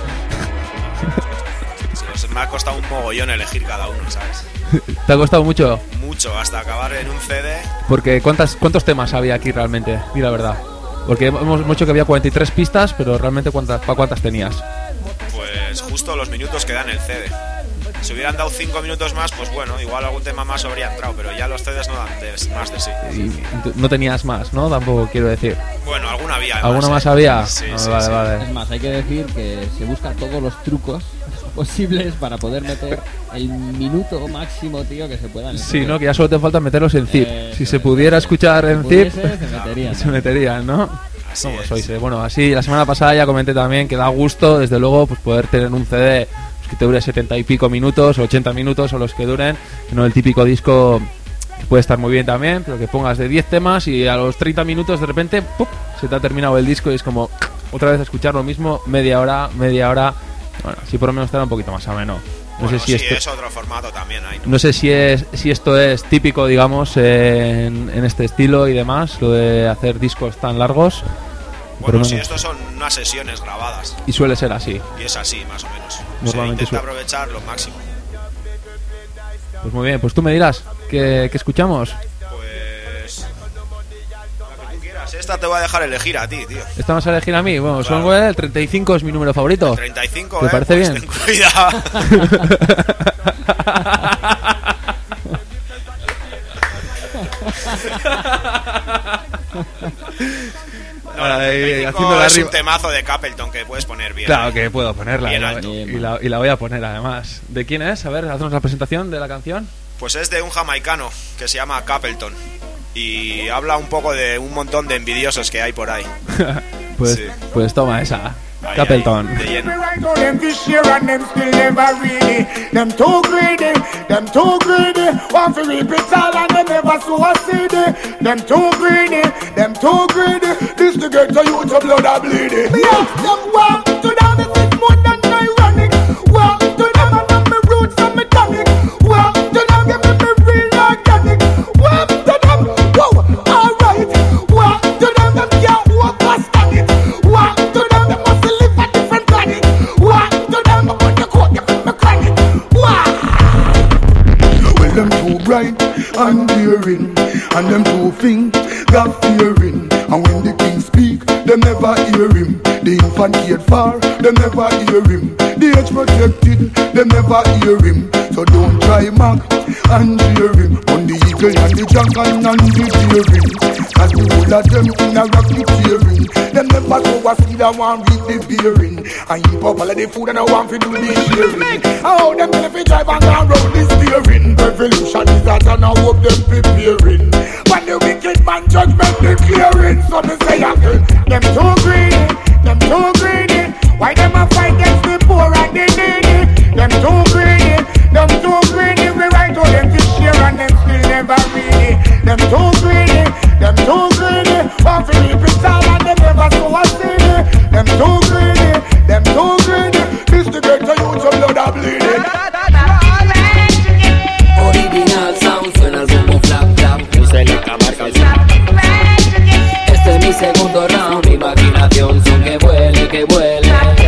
Sí, pues me ha costado un mogollón elegir cada uno, ¿sabes? ¿Te ha costado mucho? Mucho, hasta acabar en un C D. Porque ¿cuántas, ¿cuántos temas había aquí realmente? Di la verdad. Porque hemos dicho que había cuarenta y tres pistas, pero realmente ¿cuántas, ¿para cuántas tenías? Pues justo los minutos que dan el C D. Si hubieran dado cinco minutos más, pues bueno, igual algún tema más habría entrado, pero ya los C Ds no dan de, más de sí. Y no tenías más, ¿no? Tampoco quiero decir. Bueno, alguna había. ¿Alguna más, más eh? había? Sí, ah, sí, vale, sí. vale. Es más, hay que decir que se busca todos los trucos posibles para poder meter el minuto máximo, tío, que se pueda meter. Sí, ¿no? Que ya solo te falta meterlos en zip. Eh, si se pudiera escuchar en pudiese, zip, se meterían, se meterían, ¿no? Así ¿Cómo es. sois? Eh? Bueno, así la semana pasada ya comenté también que da gusto, desde luego, pues poder tener un C D pues, que te dure setenta y pico minutos, ochenta minutos o los que duren, que no el típico disco que puede estar muy bien también, pero que pongas de diez temas y a los treinta minutos de repente ¡pum!, se te ha terminado el disco y es como otra vez escuchar lo mismo, media hora, media hora Bueno, sí, por lo menos estará un poquito más ameno. No Bueno, sé si sí, esto, es otro formato también hay, ¿no? no sé si es si esto es típico, digamos, en, en este estilo y demás, lo de hacer discos tan largos. Bueno, pero sí, no- estos son unas sesiones grabadas. Y suele ser así. Y es así, más o menos. Normalmente Se intenta su- aprovechar lo máximo. Pues muy bien, pues tú me dirás, ¿qué, qué escuchamos? Pues... La que tú quieras. Esta te voy a dejar elegir a ti, tío. ¿Esta vas a elegir a mí? Bueno, Claro. son el treinta y cinco es mi número favorito. treinta y cinco, ¿Te eh, parece pues bien? ten cuidado. No, la Ay, treinta y cinco haciendo la es rima. un temazo de Capleton que puedes poner bien. Claro ¿eh? que puedo ponerla. Bien y, la, alto. y la- y la voy a poner además. ¿De quién es? A ver, haznos la presentación de la canción. Pues es de un jamaicano que se llama Capleton. Y habla un poco de un montón de envidiosos que hay por ahí. Pues, Sí. pues toma esa. Ahí, Capleton. ahí, de lleno. Right them to share and them still never ready. Them too greedy, them too greedy. Want to reap it all and them never sow a seed. Them too greedy, them too greedy. This to get to you to blood a bleeding. Me ask them walk to them if it's more than ironic. Walk to them and them me roots and me tonic. Walk to them give me me real organic. Walk to them, whoa, alright. Walk to them them can't overstand it. Walk to them them must live a different planet. Walk to them but the court them me chronic. Walk. Well, them too bright and daring, and them too think God fearing. And when the king speak, them never hear him. The infant cared for, them never hear him. The age protected, them never hear him. So don't try mock and jeer him. On the eagle and the dragon and the daring. Cause the whole of them in a rocket tearing. Them never go a seed and want reap the bearing. And heap up all of the food and I want to do the sharing. How them tell if you drive and go round the steering. Revolution is that and I hope them preparing. But the wicked man judgment declaring. So me say again, them too greedy, them too greedy. Why them a fight against the poor and the needy? Them too greedy, them too greedy. We right to them to share and them still never ready. Them too greedy, them too greedy. Want to reap it all and them never sow a seed. Them too greedy, them too greedy. This to get to you to blood a bleeding. Original sound, suena el bombo flap flap. Miselita marca el sound. Este es mi segundo round. Imaginación, son que vuele, que vuele.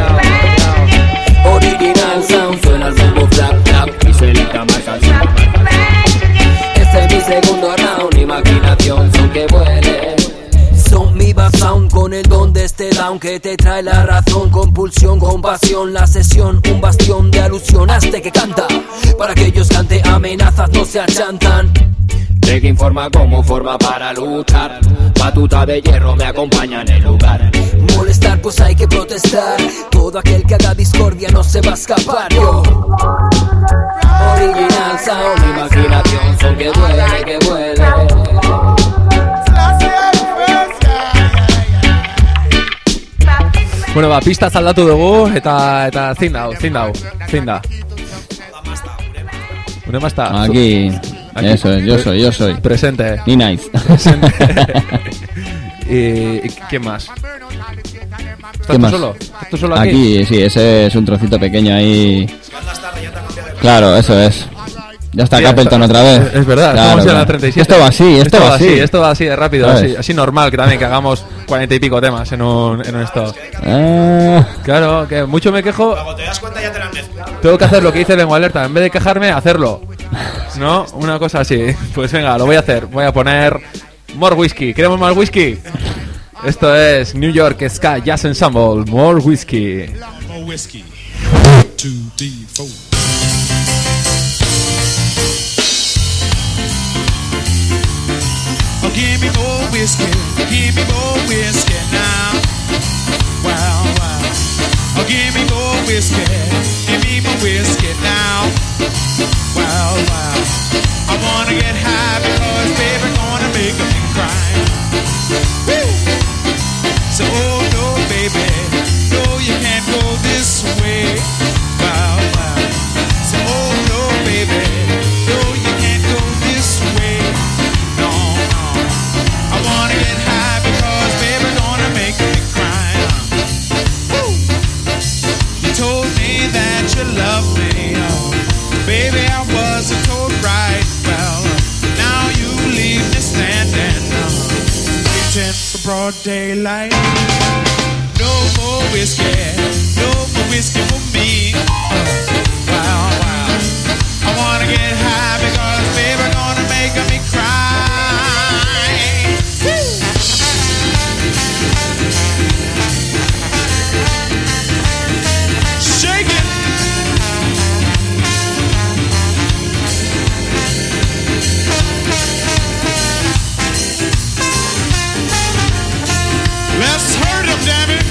Original sound, suena el bombo flap flap. Miselita marca el sound. Este es mi segundo round. Imaginación, son que vuele. Son mi sound con el don de este down que te trae la razón, compulsión, compasión, la sesión, un bastión de alusión, hazte que canta, para que ellos cante amenazas no se achantan. De que informa como forma para luchar, batuta de hierro me acompaña en el lugar. Molestar pues hay que protestar, todo aquel que haga discordia no se va a escapar. Yo. Original sound, imaginación, son que duele, que duele. Bueno, ba, pista aldatu dugu eta eta zein dau, zein dau, zein da. Urema está. Aquí, eso es, yo soy, yo soy. Presente. Ni nice. Presente. y, ¿Y quién más? ¿Estás ¿Qué tú más? solo? ¿Estás tú solo aquí? Aquí, sí, ese es un trocito pequeño ahí. Claro, eso es. Ya está Sí, Capleton esto- otra vez. Es, es verdad, Claro, estamos en claro. la treinta y siete. Esto va así, esto, va así. Esto va así de rápido, ¿Sabes? así, así normal que también que hagamos cuarenta y pico temas en un, en un esto. Ah. Claro, que mucho me quejo. Cuando te das cuenta ya te la han mezclado. Tengo que hacer lo que dice Lengua Alerta. En vez de quejarme, hacerlo. ¿No? Una cosa así. Pues venga, lo voy a hacer. Voy a poner more whisky. ¿Queremos más whisky? Esto es New York Ska Jazz Ensemble. More whisky. More whiskey. Two, three, four. Oh, give me more whiskey. Give me more whiskey now. Wow, wow. Oh, give me more whiskey. Give me more whiskey now. Wow, wow. I wanna get high because baby gonna make me cry. Woo! So, oh no, baby, no, you can't go this way. Wow, wow. So, oh no, baby, no, you can't go this way. No, no. I wanna get high because baby gonna make me cry. Woo! You told me broad daylight. No more whiskey, no more whiskey for me. Wow, wow. I wanna get high because baby gonna make me cry. Shake it. Let's hurt him, damn it.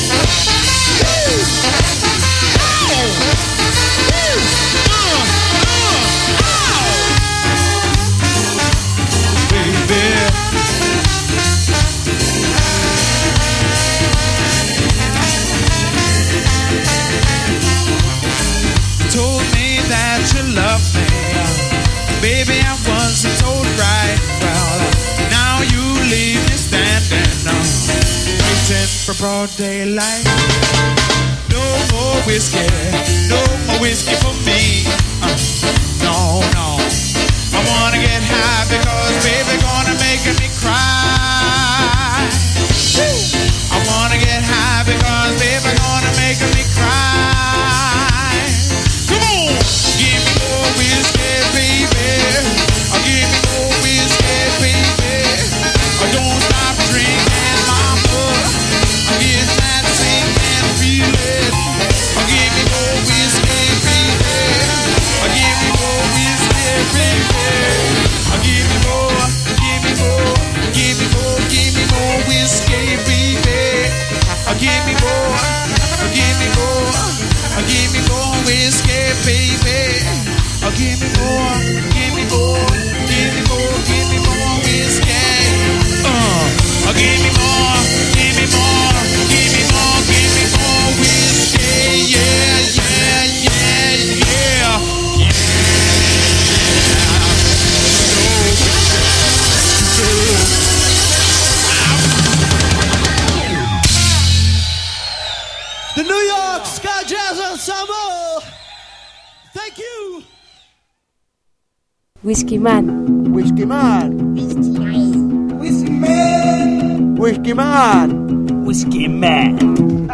Told me that you love me, baby. I wasn't told right. Well, now you leave me standing, uh, waiting for broad daylight. No more whiskey, no more whiskey for me. Uh, no, no. I wanna get high because baby gonna make me cry. I wanna get high because baby gonna make me cry. Come on, give me more whiskey, baby. Oh, give me more whiskey, baby. Oh, don't stop drinking, mama. I get that singing feeling. Oh, give me more whiskey, baby. Oh, give me more whiskey, baby. Oh, give me more, give me more, give me more, give me more whiskey, baby. Oh, give me more, oh, give me more, oh, give me more whiskey, baby. Oh, give me more, give me more, give me more, give me more whiskey. Uh, oh, give me more, give me more, give me more, give me more whiskey. Yeah, yeah, yeah, yeah. The New York Ska Jazz Ensemble. Thank you. Whiskey Man. Whiskey Man. Whiskey Man. Whiskey Man. Whiskey Man. Whiskey Man.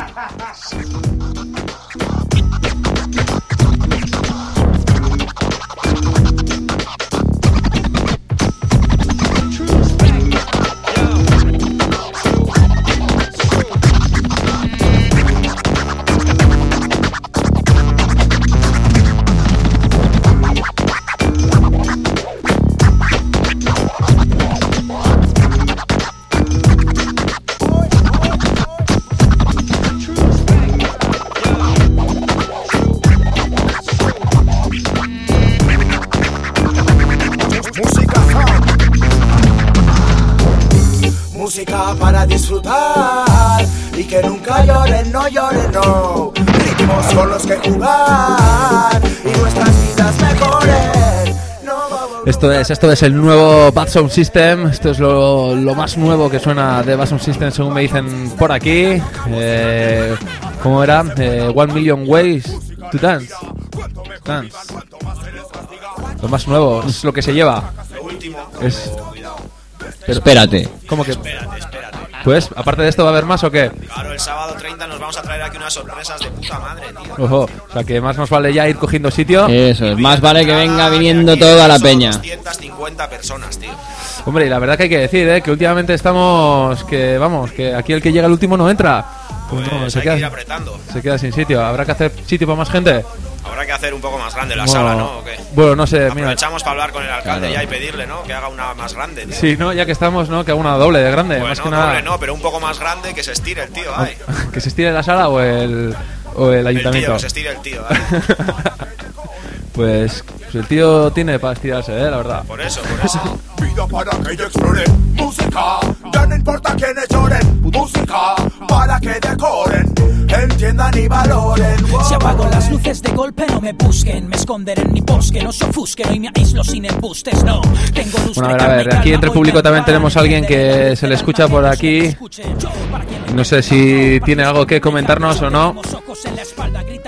Música para disfrutar y que nunca lloren, no lloren, no. Ritmos con los que jugar y nuestras vidas mejoren. Esto es, esto es el nuevo Bad Sound System. Esto es lo, lo más nuevo que suena de Bad Sound System, según me dicen por aquí. Eh, ¿Cómo era? Eh, One Million Ways to Dance. Dance. Lo más nuevo, es lo que se lleva. Lo último. Es... Pero, espérate. ¿Cómo que? Espérate, espérate. Pues, aparte de esto, ¿va a haber más o qué? Claro, el sábado treinta nos vamos a traer aquí unas sorpresas de puta madre, tío. Ojo, o sea que más nos vale ya ir cogiendo sitio. Eso es, más vale que venga viniendo toda la peña. doscientas cincuenta personas, tío. Hombre, y la verdad que hay que decir, ¿eh? Que últimamente estamos... Que vamos, que aquí el que llega el último no entra. Pues no, se, hay queda, que ir apretando. Se queda sin sitio. ¿Habrá que hacer sitio para más gente? Habrá que hacer un poco más grande la bueno, sala, ¿no? ¿O qué? Bueno, no sé, aprovechamos mira. para hablar con el alcalde claro. ya y pedirle, ¿no? Que haga una más grande, tío. Sí, ¿no? Ya que estamos, ¿no? Que haga una doble de grande. Bueno, más que nada... doble no, pero un poco más grande, que se estire el tío, ay. ¿Que se estire la sala o el, o el ayuntamiento? El tío, que se estire el tío, ay. Pues, pues el tío tiene para estirarse, ¿eh? La verdad. Por eso, por eso. Vida para que yo explore música, ya no importa quiénes lloren. Música para que decoren, entiendan y valoren. Wow. Si apago las luces de golpe no me busquen, me esconderé en mi bosque, no se ofusquen, hoy me aíslo sin embustes, no. Tengo luz. Bueno, a ver, a ver, aquí entre el público también tenemos a alguien que se le escucha por aquí. No sé si tiene algo que comentarnos o no.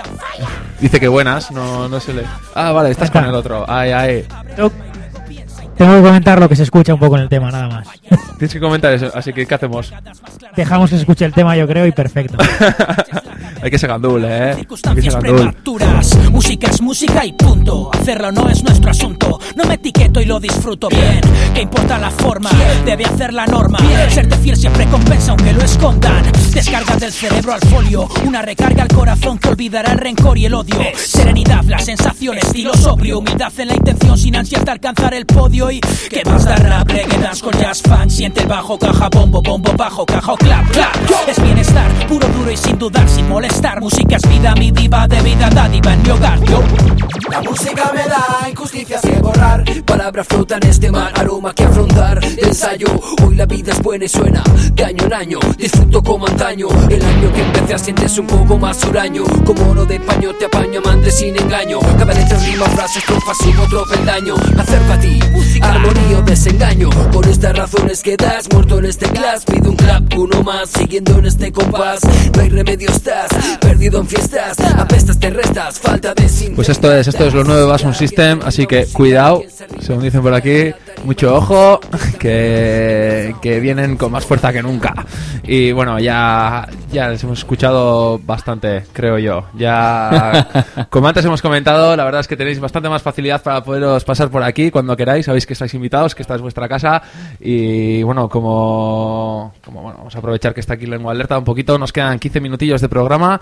Dice que buenas, no, no se le... Ah, vale, estás con el otro. Ay, ay. Tengo que comentar lo que se escucha un poco en el tema, nada más. Tienes que comentar eso, así que ¿qué hacemos? Dejamos que se escuche el tema, yo creo, y perfecto. Hay que ser gandul, ¿eh? Hay que ser Circunstancias gandul. prematuras. Música es música y punto. Hacerlo no es nuestro asunto. No me etiqueto y lo disfruto bien. ¿Qué importa la forma? Debe hacer la norma. Serte fiel siempre compensa aunque lo escondan. Descarga del cerebro al folio. Una recarga al corazón que olvidará el rencor y el odio. Serenidad, la sensación, estilo sobrio. Humildad en la intención sin ansias de alcanzar el podio. Y que más da rap, reggae, dancehall, jazz, fan. Siente el bajo, caja, bombo, bombo, bajo, caja o clap, clap. Es bienestar, puro, duro y sin dudar, sin molestar. Música es vida, mi diva de vida, dádiva en mi hogar. Yo. La música me da injusticias que borrar. Palabras flotan este mar, aroma que afrontar. De ensayo, hoy la vida es buena y suena de año en año, disfruto como antaño. El año que empecé sientes un poco más huraño. Como oro de paño te apaño, amante sin engaño. Cada letra rima, frases, trofas, subo otro peldaño. Acerca a ti, armonía o desengaño. Por estas razones quedas muerto en este class. Pido un clap, uno más, siguiendo en este compás. No hay remedio, estás perdido en fiestas. Apestas, te restas, falta de sin. Pues esto es, esto es lo nuevo de Basun System, así que cuidado, según dicen por aquí, mucho ojo, que, que vienen con más fuerza que nunca. Y bueno, ya, ya les hemos escuchado bastante, creo yo. Ya, como antes hemos comentado, la verdad es que tenéis bastante más facilidad para poderos pasar por aquí cuando queráis. Sabéis que estáis invitados, que esta es vuestra casa. Y bueno, como, como bueno, vamos a aprovechar que está aquí Lengua Alerta un poquito, nos quedan quince minutillos de programa.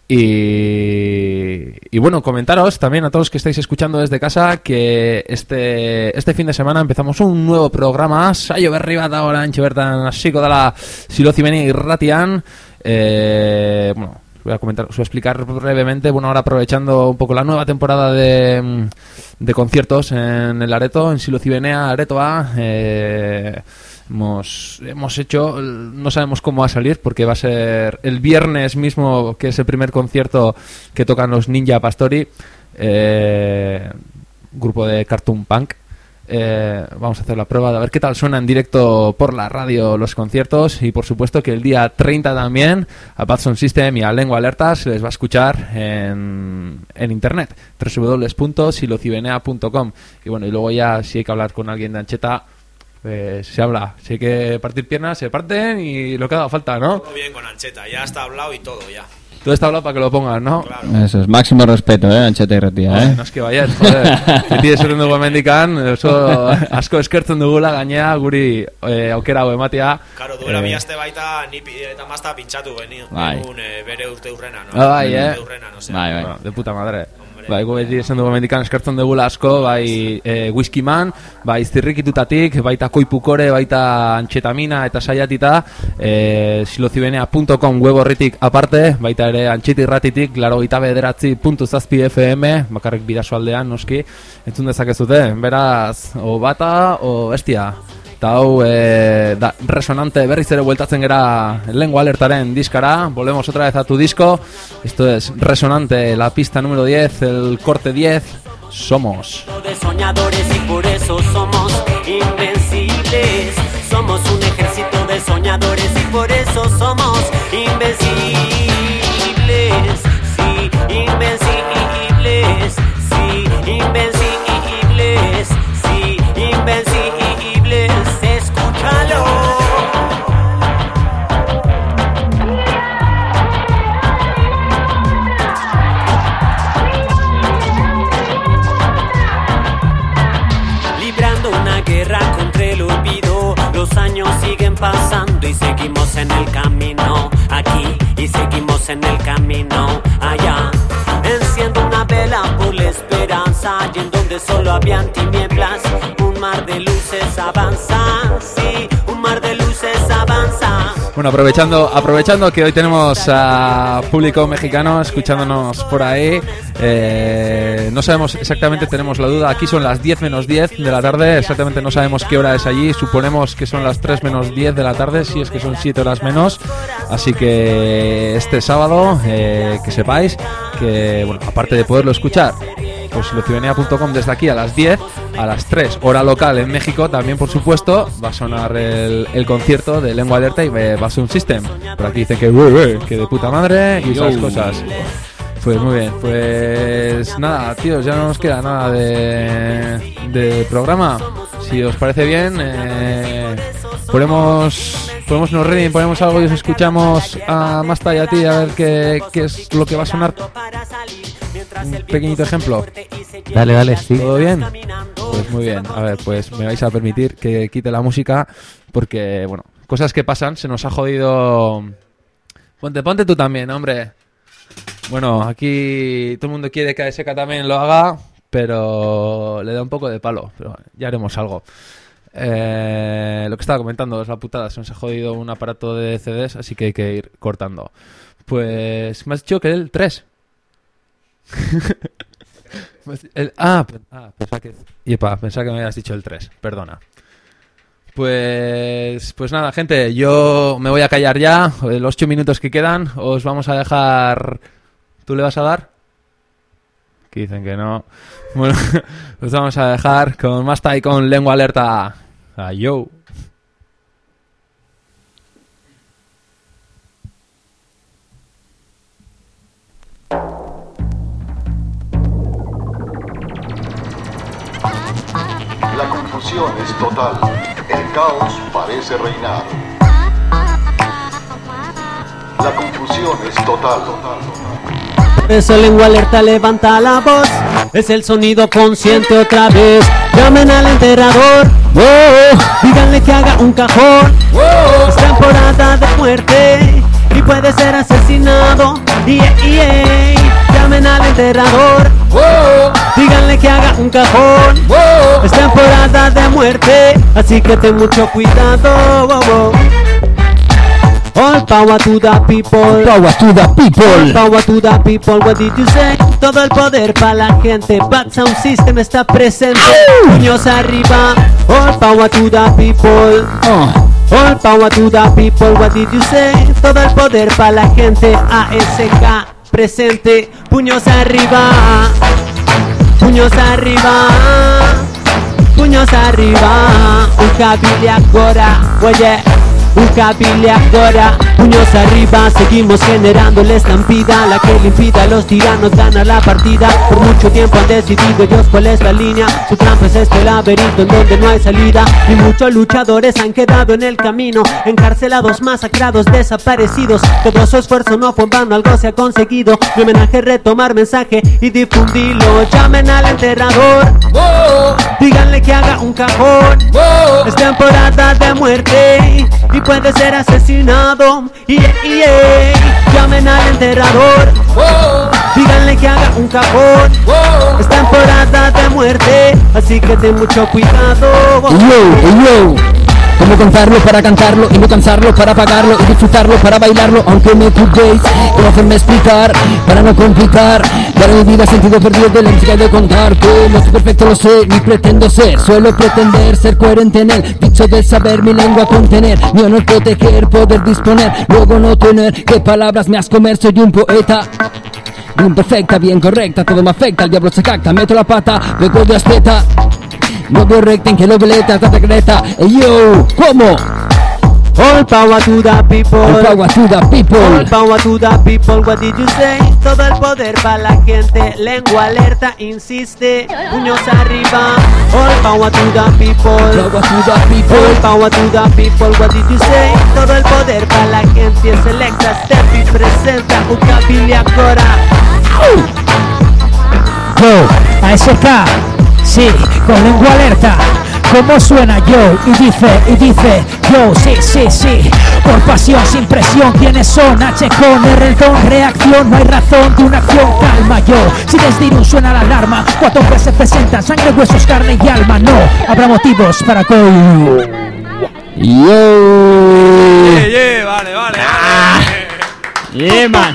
Y, y bueno, comentaros también a todos los que estáis escuchando desde casa que este este fin de semana empezamos un nuevo programa. Saio berri bat da oraintxe bertan hasiko dela Silozibeni irratian. Eh, bueno, os voy a comentar, os voy a explicar brevemente. Bueno, ahora aprovechando un poco la nueva temporada de, de conciertos en el Areto, en Silozibenea Aretoa. Eh, Hemos, hemos hecho, no sabemos cómo va a salir porque va a ser el viernes mismo, que es el primer concierto que tocan los Ninja Pastori, eh, grupo de Cartoon Punk. Eh, vamos a hacer la prueba de a ver qué tal suena en directo por la radio los conciertos. Y por supuesto que el día treinta también a Bad Sound System y a Lengua Alerta se les va a escuchar en, en internet, doble u doble u doble u punto silocibenea punto com. Y bueno, y luego ya si hay que hablar con alguien de Ancheta, pues se habla. Si hay que partir piernas, se parten y lo que haga falta, ¿no? Todo bien con Ancheta, ya está hablado y todo, ya. Todo está hablado para que lo pongas, ¿no? Claro. Eso es, máximo respeto, ¿eh? Ancheta irratia, ¿eh? No es que vayas, joder. Beti esaten dugu hemendikan, oso asko eskertzen dugula gainea guri eh, aukera hau ematea. Claro, duela eh, bi aste baita ni pi- eta mazta pinchatu genio. Bai. Egun eh, bere urte urrena, no? Ah, bai, eh? Urte urrena, no sé. Bai, bai. De puta madre. Bai, gu beti esan dugu mendikan eskertzen dugula asko, bai e, Whisky Man, bai zirrikitutatik, baita koipukore, baita antxetamina eta saiatita, e, silozibenea punto com web horritik aparte, baita ere antxeti irratitik, laro gita bederatzi puntu zazpi F M, bakarrik bidaso aldean, noski, entzun dezakezute, beraz, o bata, o bestia. Eta hau, eh, da, resonante berriz ere bueltatzen gera Lengua Alertaren diskara. Volvemos otra vez a tu disco. Esto es Resonante, la pista número diez, el corte diez. Somos. De soñadores y por eso somos invencibles. Somos un ejército de soñadores y por eso somos invencibles. Sí, invencibles. Sí, invencibles. Sí, invencibles. Escúchalo. Librando una guerra contra el olvido. Los años siguen pasando y seguimos en el camino. Aquí y seguimos en el camino allá. Enciendo una vela por la esperanza y en donde solo habían tinieblas. Un mar de luces avanza, sí, un mar de luces avanza. Bueno, aprovechando aprovechando que hoy tenemos a público mexicano escuchándonos por ahí, eh, no sabemos exactamente, tenemos la duda, aquí son las diez menos diez de la tarde, exactamente no sabemos qué hora es allí, suponemos que son las tres menos diez de la tarde, si es que son siete horas menos, así que este sábado, eh, que sepáis que, bueno, aparte de poderlo escuchar, pues silocibenea punto com desde aquí a las diez, a las tres, hora local en México, también por supuesto, va a sonar el, el concierto de Lengua Alerta y Bad Sound System. Por aquí dicen que, uy, uy, que de puta madre y esas cosas. Pues muy bien, pues nada, tíos, ya no nos queda nada de, de programa. si os parece bien, eh, ponemos, ponemos nos ready, ponemos algo y os escuchamos a Masta y a ti a ver qué, qué es lo que va a sonar. Un pequeñito ejemplo. Dale, dale, sí. ¿Todo bien? Pues muy bien. A ver, pues me vais a permitir que quite la música porque, bueno, cosas que pasan, se nos ha jodido... Ponte, ponte tú también, hombre. Bueno, aquí todo el mundo quiere que A S K también lo haga, pero le da un poco de palo. Pero ya haremos algo. Eh, lo que estaba comentando es la putada. Se nos ha jodido un aparato de C Ds, así que hay que ir cortando. Pues me has dicho que el tres. el, ah, ah, pensaba que... Yepa, pensaba que me habías dicho el tres. Perdona. Pues, pues nada, gente, yo me voy a callar ya. Los ocho minutos que quedan, os vamos a dejar... ¿Tú le vas a dar? Que dicen que no. Bueno, os vamos a dejar con Masta y con Lengua Alerta. A yo. La confusión es total. El caos parece reinar. La confusión es total. Por eso Lengua Alerta levanta la voz. Es el sonido consciente otra vez. Llamen al enterrador. Oh, díganle que haga un cajón. Oh, es temporada de muerte y puede ser asesinado. Yeah, yeah. Llamen al enterrador. Oh, díganle que haga un cajón. Oh, es temporada de muerte, así que ten mucho cuidado. Oh, oh. All power to the people. All power to the people. All power to the people. What did you say? Todo el poder para la gente. Bad Sound System está presente. Puños arriba. All power to the people. Uh. All power to the people. What did you say? Todo el poder para la gente. A S K presente. Puños arriba. Puños arriba. Puños arriba. Un cabile agora. Oye. Un cabile agora, puños arriba, seguimos generando la estampida, la que le impida a los tiranos ganar la partida. Por mucho tiempo han decidido ellos cuál es la línea, su trampa es este laberinto en donde no hay salida. Y muchos luchadores han quedado en el camino, encarcelados, masacrados, desaparecidos. Todo su esfuerzo no fue en vano, algo se ha conseguido. Mi homenaje, retomar mensaje y difundirlo. Llamen al enterrador, oh, díganle que haga un cajón, oh, es temporada de muerte y puede ser asesinado. Yeah, yeah. Llamen al enterrador. Oh, díganle que haga un cajón. Oh, es temporada de muerte, así que ten mucho cuidado. Oh, yo, yo. ¿Cómo contarlo para cantarlo y no cansarlo para pagarlo y disfrutarlo para bailarlo? Aunque me juzguéis, ¿cómo hacerme explicar para no complicar? Dar mi vida sentido perdido de la música de contar. Que no soy perfecto, lo sé, ni pretendo ser. Suelo pretender ser coherente en el dicho de saber mi lengua contener. Mi honor proteger, poder disponer, luego no tener que palabras me has comer. Soy un poeta bien perfecta, bien correcta, todo me afecta. El diablo se cacta, meto la pata, luego de aspeta. No veo recta en que lo veleta, esta secreta. Hey yo, ¿cómo? All power to the people. All power to the people. All power to the people. What did you say? Todo el poder para la gente. Lengua Alerta insiste. Puños arriba. All power to the people. All power to the people. All power to the people. What did you say? Todo el poder para la gente. Selecta Steffi presenta un cabile agora. Yo, A S K. Sí, con Lengua Alerta. ¿Cómo suena yo? Y dice, y dice, yo, sí, sí, sí. Por pasión, sin presión, ¿quiénes son? H con R, el don, reacción, no hay razón de una acción, calma yo. Si desde Irún suena la alarma, cuatro hombres se presentan, sangre, huesos, carne y alma. No, habrá motivos para que... Yo. Yeah, yeah, vale, vale. Ah. Yeah, man.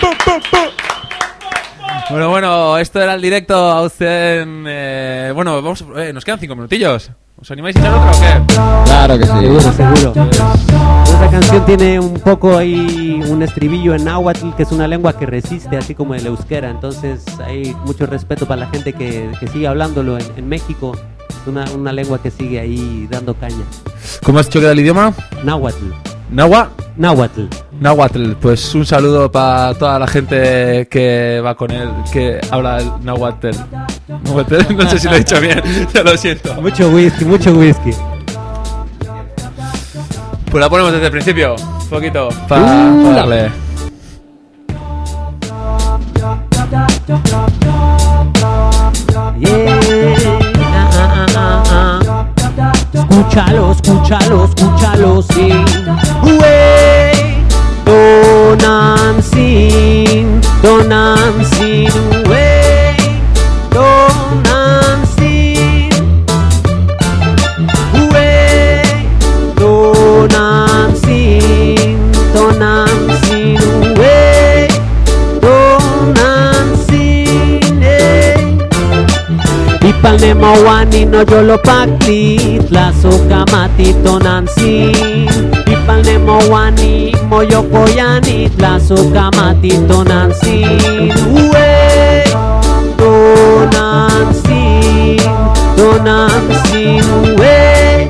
Bueno, bueno, esto era el directo a usted. Eh, bueno, vamos, eh, nos quedan cinco minutillos. ¿Os animáis a echar otra o qué? Claro que sí. Seguro, seguro. Esta canción tiene un poco ahí un estribillo en náhuatl, que es una lengua que resiste, así como el euskera. Entonces hay mucho respeto para la gente que, que sigue hablándolo en, en México. Es una, una lengua que sigue ahí dando caña. ¿Cómo has dicho que era el idioma? Náhuatl. ¿Nahua? Náhuatl. Náhuatl. Pues un saludo para toda la gente que va con él, que habla el náhuatl. No sé si lo he dicho bien, ya lo siento. Mucho whisky, mucho whisky. Pues la ponemos desde el principio, un poquito, para Uh, pa darle. Escúchalo, escúchalo, escúchalo, sí. Wey, Don Sin, Don Sin, wey, Don Sin, wey, Don Sin, Don Sin, wey, Don Sin, eh. Ipalnemo wani no yo lo pakti Tlaso kamati tonansi Ipalnemo wani moyo koyani Tlaso kamati tonansi Uwe Tonansi Tonansi Uwe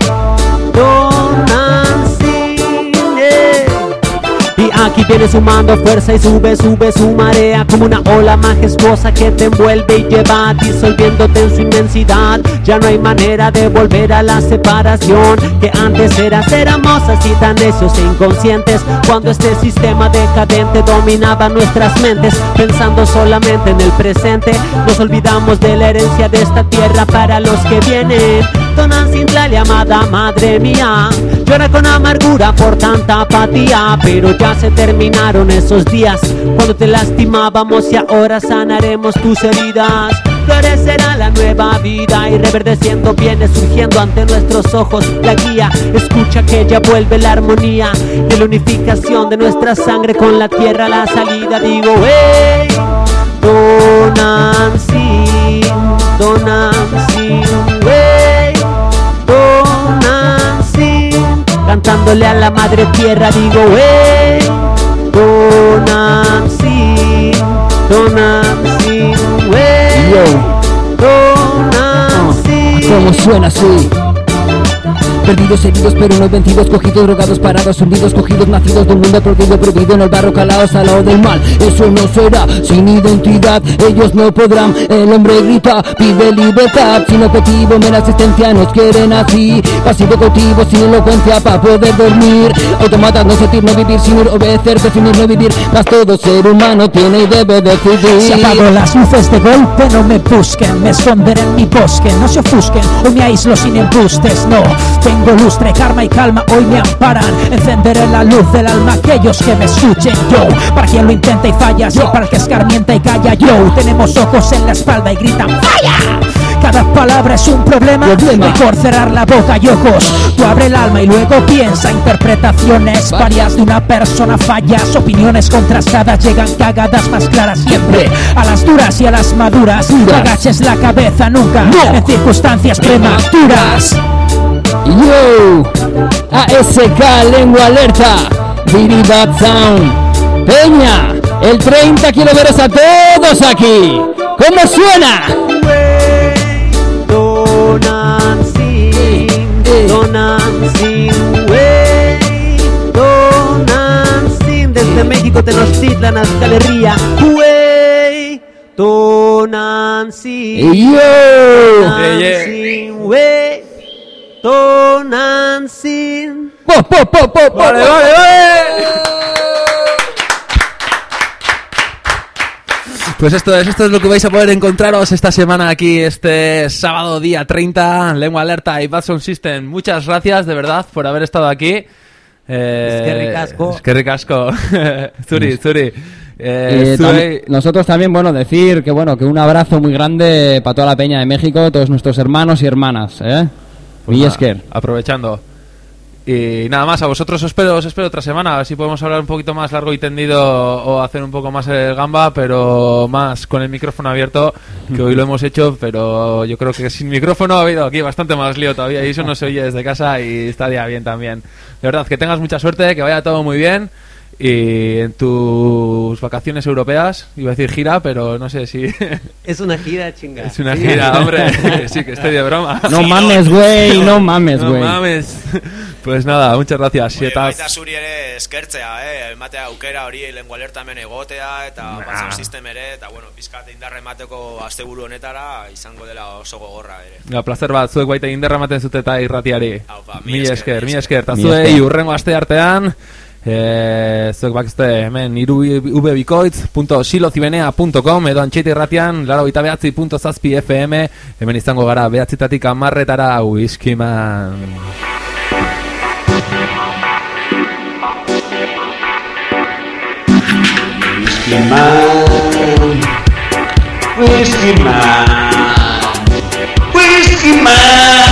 Tonansi eh. Y aquí viene sumando fuerza y sube, sube su marea como una ola majestuosa que te envuelve y lleva disolviéndote en su inmensidad. Ya no hay manera de volver a la separación que antes era. Éramos así tan necios e inconscientes cuando este sistema decadente dominaba nuestras mentes, pensando solamente en el presente. Nos olvidamos de la herencia de esta tierra para los que vienen. Tonancintlali, amada madre mía, llora con amargura por tanta apatía, pero ya se terminaron esos días cuando te lastimábamos y ahora sanaremos tus heridas. Florecerá la nueva vida y reverdeciendo viene surgiendo ante nuestros ojos la guía. Escucha que ya vuelve la armonía y la unificación de nuestra sangre con la tierra, la salida. Digo, hey, Tonantzin, Tonantzin, hey, Tonantzin, cantándole a la madre tierra. Digo, hey, Tonantzin, Tonantzin, hey, Tonantzin. ¿Cómo suena así? Perdidos, heridos, pero no vencidos, cogidos, drogados, parados, hundidos, cogidos, nacidos del mundo perdido, prohibido en el barro, calados al lado del mal. Eso no será sin identidad, ellos no podrán. El hombre grita, pide libertad, sin objetivo, mera existencia, nos quieren así. Pasivo, cautivo, sin elocuencia, para poder dormir. Automatas, no sentir, no vivir, sin obedecer, definir, no vivir. Mas todo ser humano tiene y debe decidir. Si apago las luces de golpe, no me busquen, me esconderé en mi bosque, no se ofusquen, hoy me aíslo sin embustes, no. Tengo lustre, karma y calma, hoy me amparan. Encenderé la luz del alma, aquellos que me escuchen, yo. Para quien lo intenta y falla, sí, para el que escarmienta y calla, yo. Tenemos ojos en la espalda y gritan ¡falla! Cada palabra es un problema, problema. Mejor cerrar la boca y ojos. Tú abre el alma y luego piensa. Interpretaciones varias de una persona, fallas, opiniones contrastadas, llegan cagadas más claras siempre. A las duras y a las maduras, no agaches la cabeza nunca, no. En circunstancias prematuras. Yo, A S K, lengua alerta, Biribat Sound, Peña, el treinta quiero veros a todos aquí. ¿Cómo suena? Tonantzin, Tonantzin, wey, Tonantzin, desde México Tenochtitlan hasta Lerría, wey, Tonantzin, Yo, Tonantzin, wey, Tonantzin. Po, po, po, po, po, vale, vale, vale. Pues esto es, esto es lo que vais a poder encontraros esta semana aquí, este sábado día treinta, Lengua Alerta y Bad Sound System. Muchas gracias de verdad por haber estado aquí. Eh, es que ricasco. Es que ricasco. Zuri, Zuri. Eh, tam- nosotros también, bueno, decir que bueno, que un abrazo muy grande para toda la peña de México, todos nuestros hermanos y hermanas, ¿eh? Pues y nada, es que aprovechando. Y nada más, a vosotros os espero, os espero otra semana, a ver si podemos hablar un poquito más largo y tendido o hacer un poco más el gamba, pero más con el micrófono abierto, que hoy lo hemos hecho, pero yo creo que sin micrófono ha habido aquí bastante más lío todavía y eso no se oye desde casa y estaría bien también. De verdad, que tengas mucha suerte, que vaya todo muy bien Y en tus vacaciones europeas, iba a decir gira, pero no sé si... Es una gira, chinga. Es una gira, hombre. Sí, que estoy de broma. No mames, güey, no mames, güey. No mames. Pues nada, muchas gracias. Oye, Sietaz. baita zuri ere eskertzea, eh? Ematea aukera hori lengua alertamen egotea, eta Nah. batzak sistem ere, eta bueno, pizkat indarra emateko asteburu honetara, izango dela oso gogorra ere. Ja, placer bat, zuek baita inderra ematen zute eta irratiari. mila Mila esker, esker, mila mila esker. Eta Mila zuei esker. urrengo aste artean, eh, zuek bakizte hemen irubikoitz punto silozibenea punto com edo antxeite irratian, laro eta behatzi punto zazpi F M, hemen izango gara behatzitatik amarretara Whisky Man. Whiskey Man, Whiskey Man, Whiskey Man.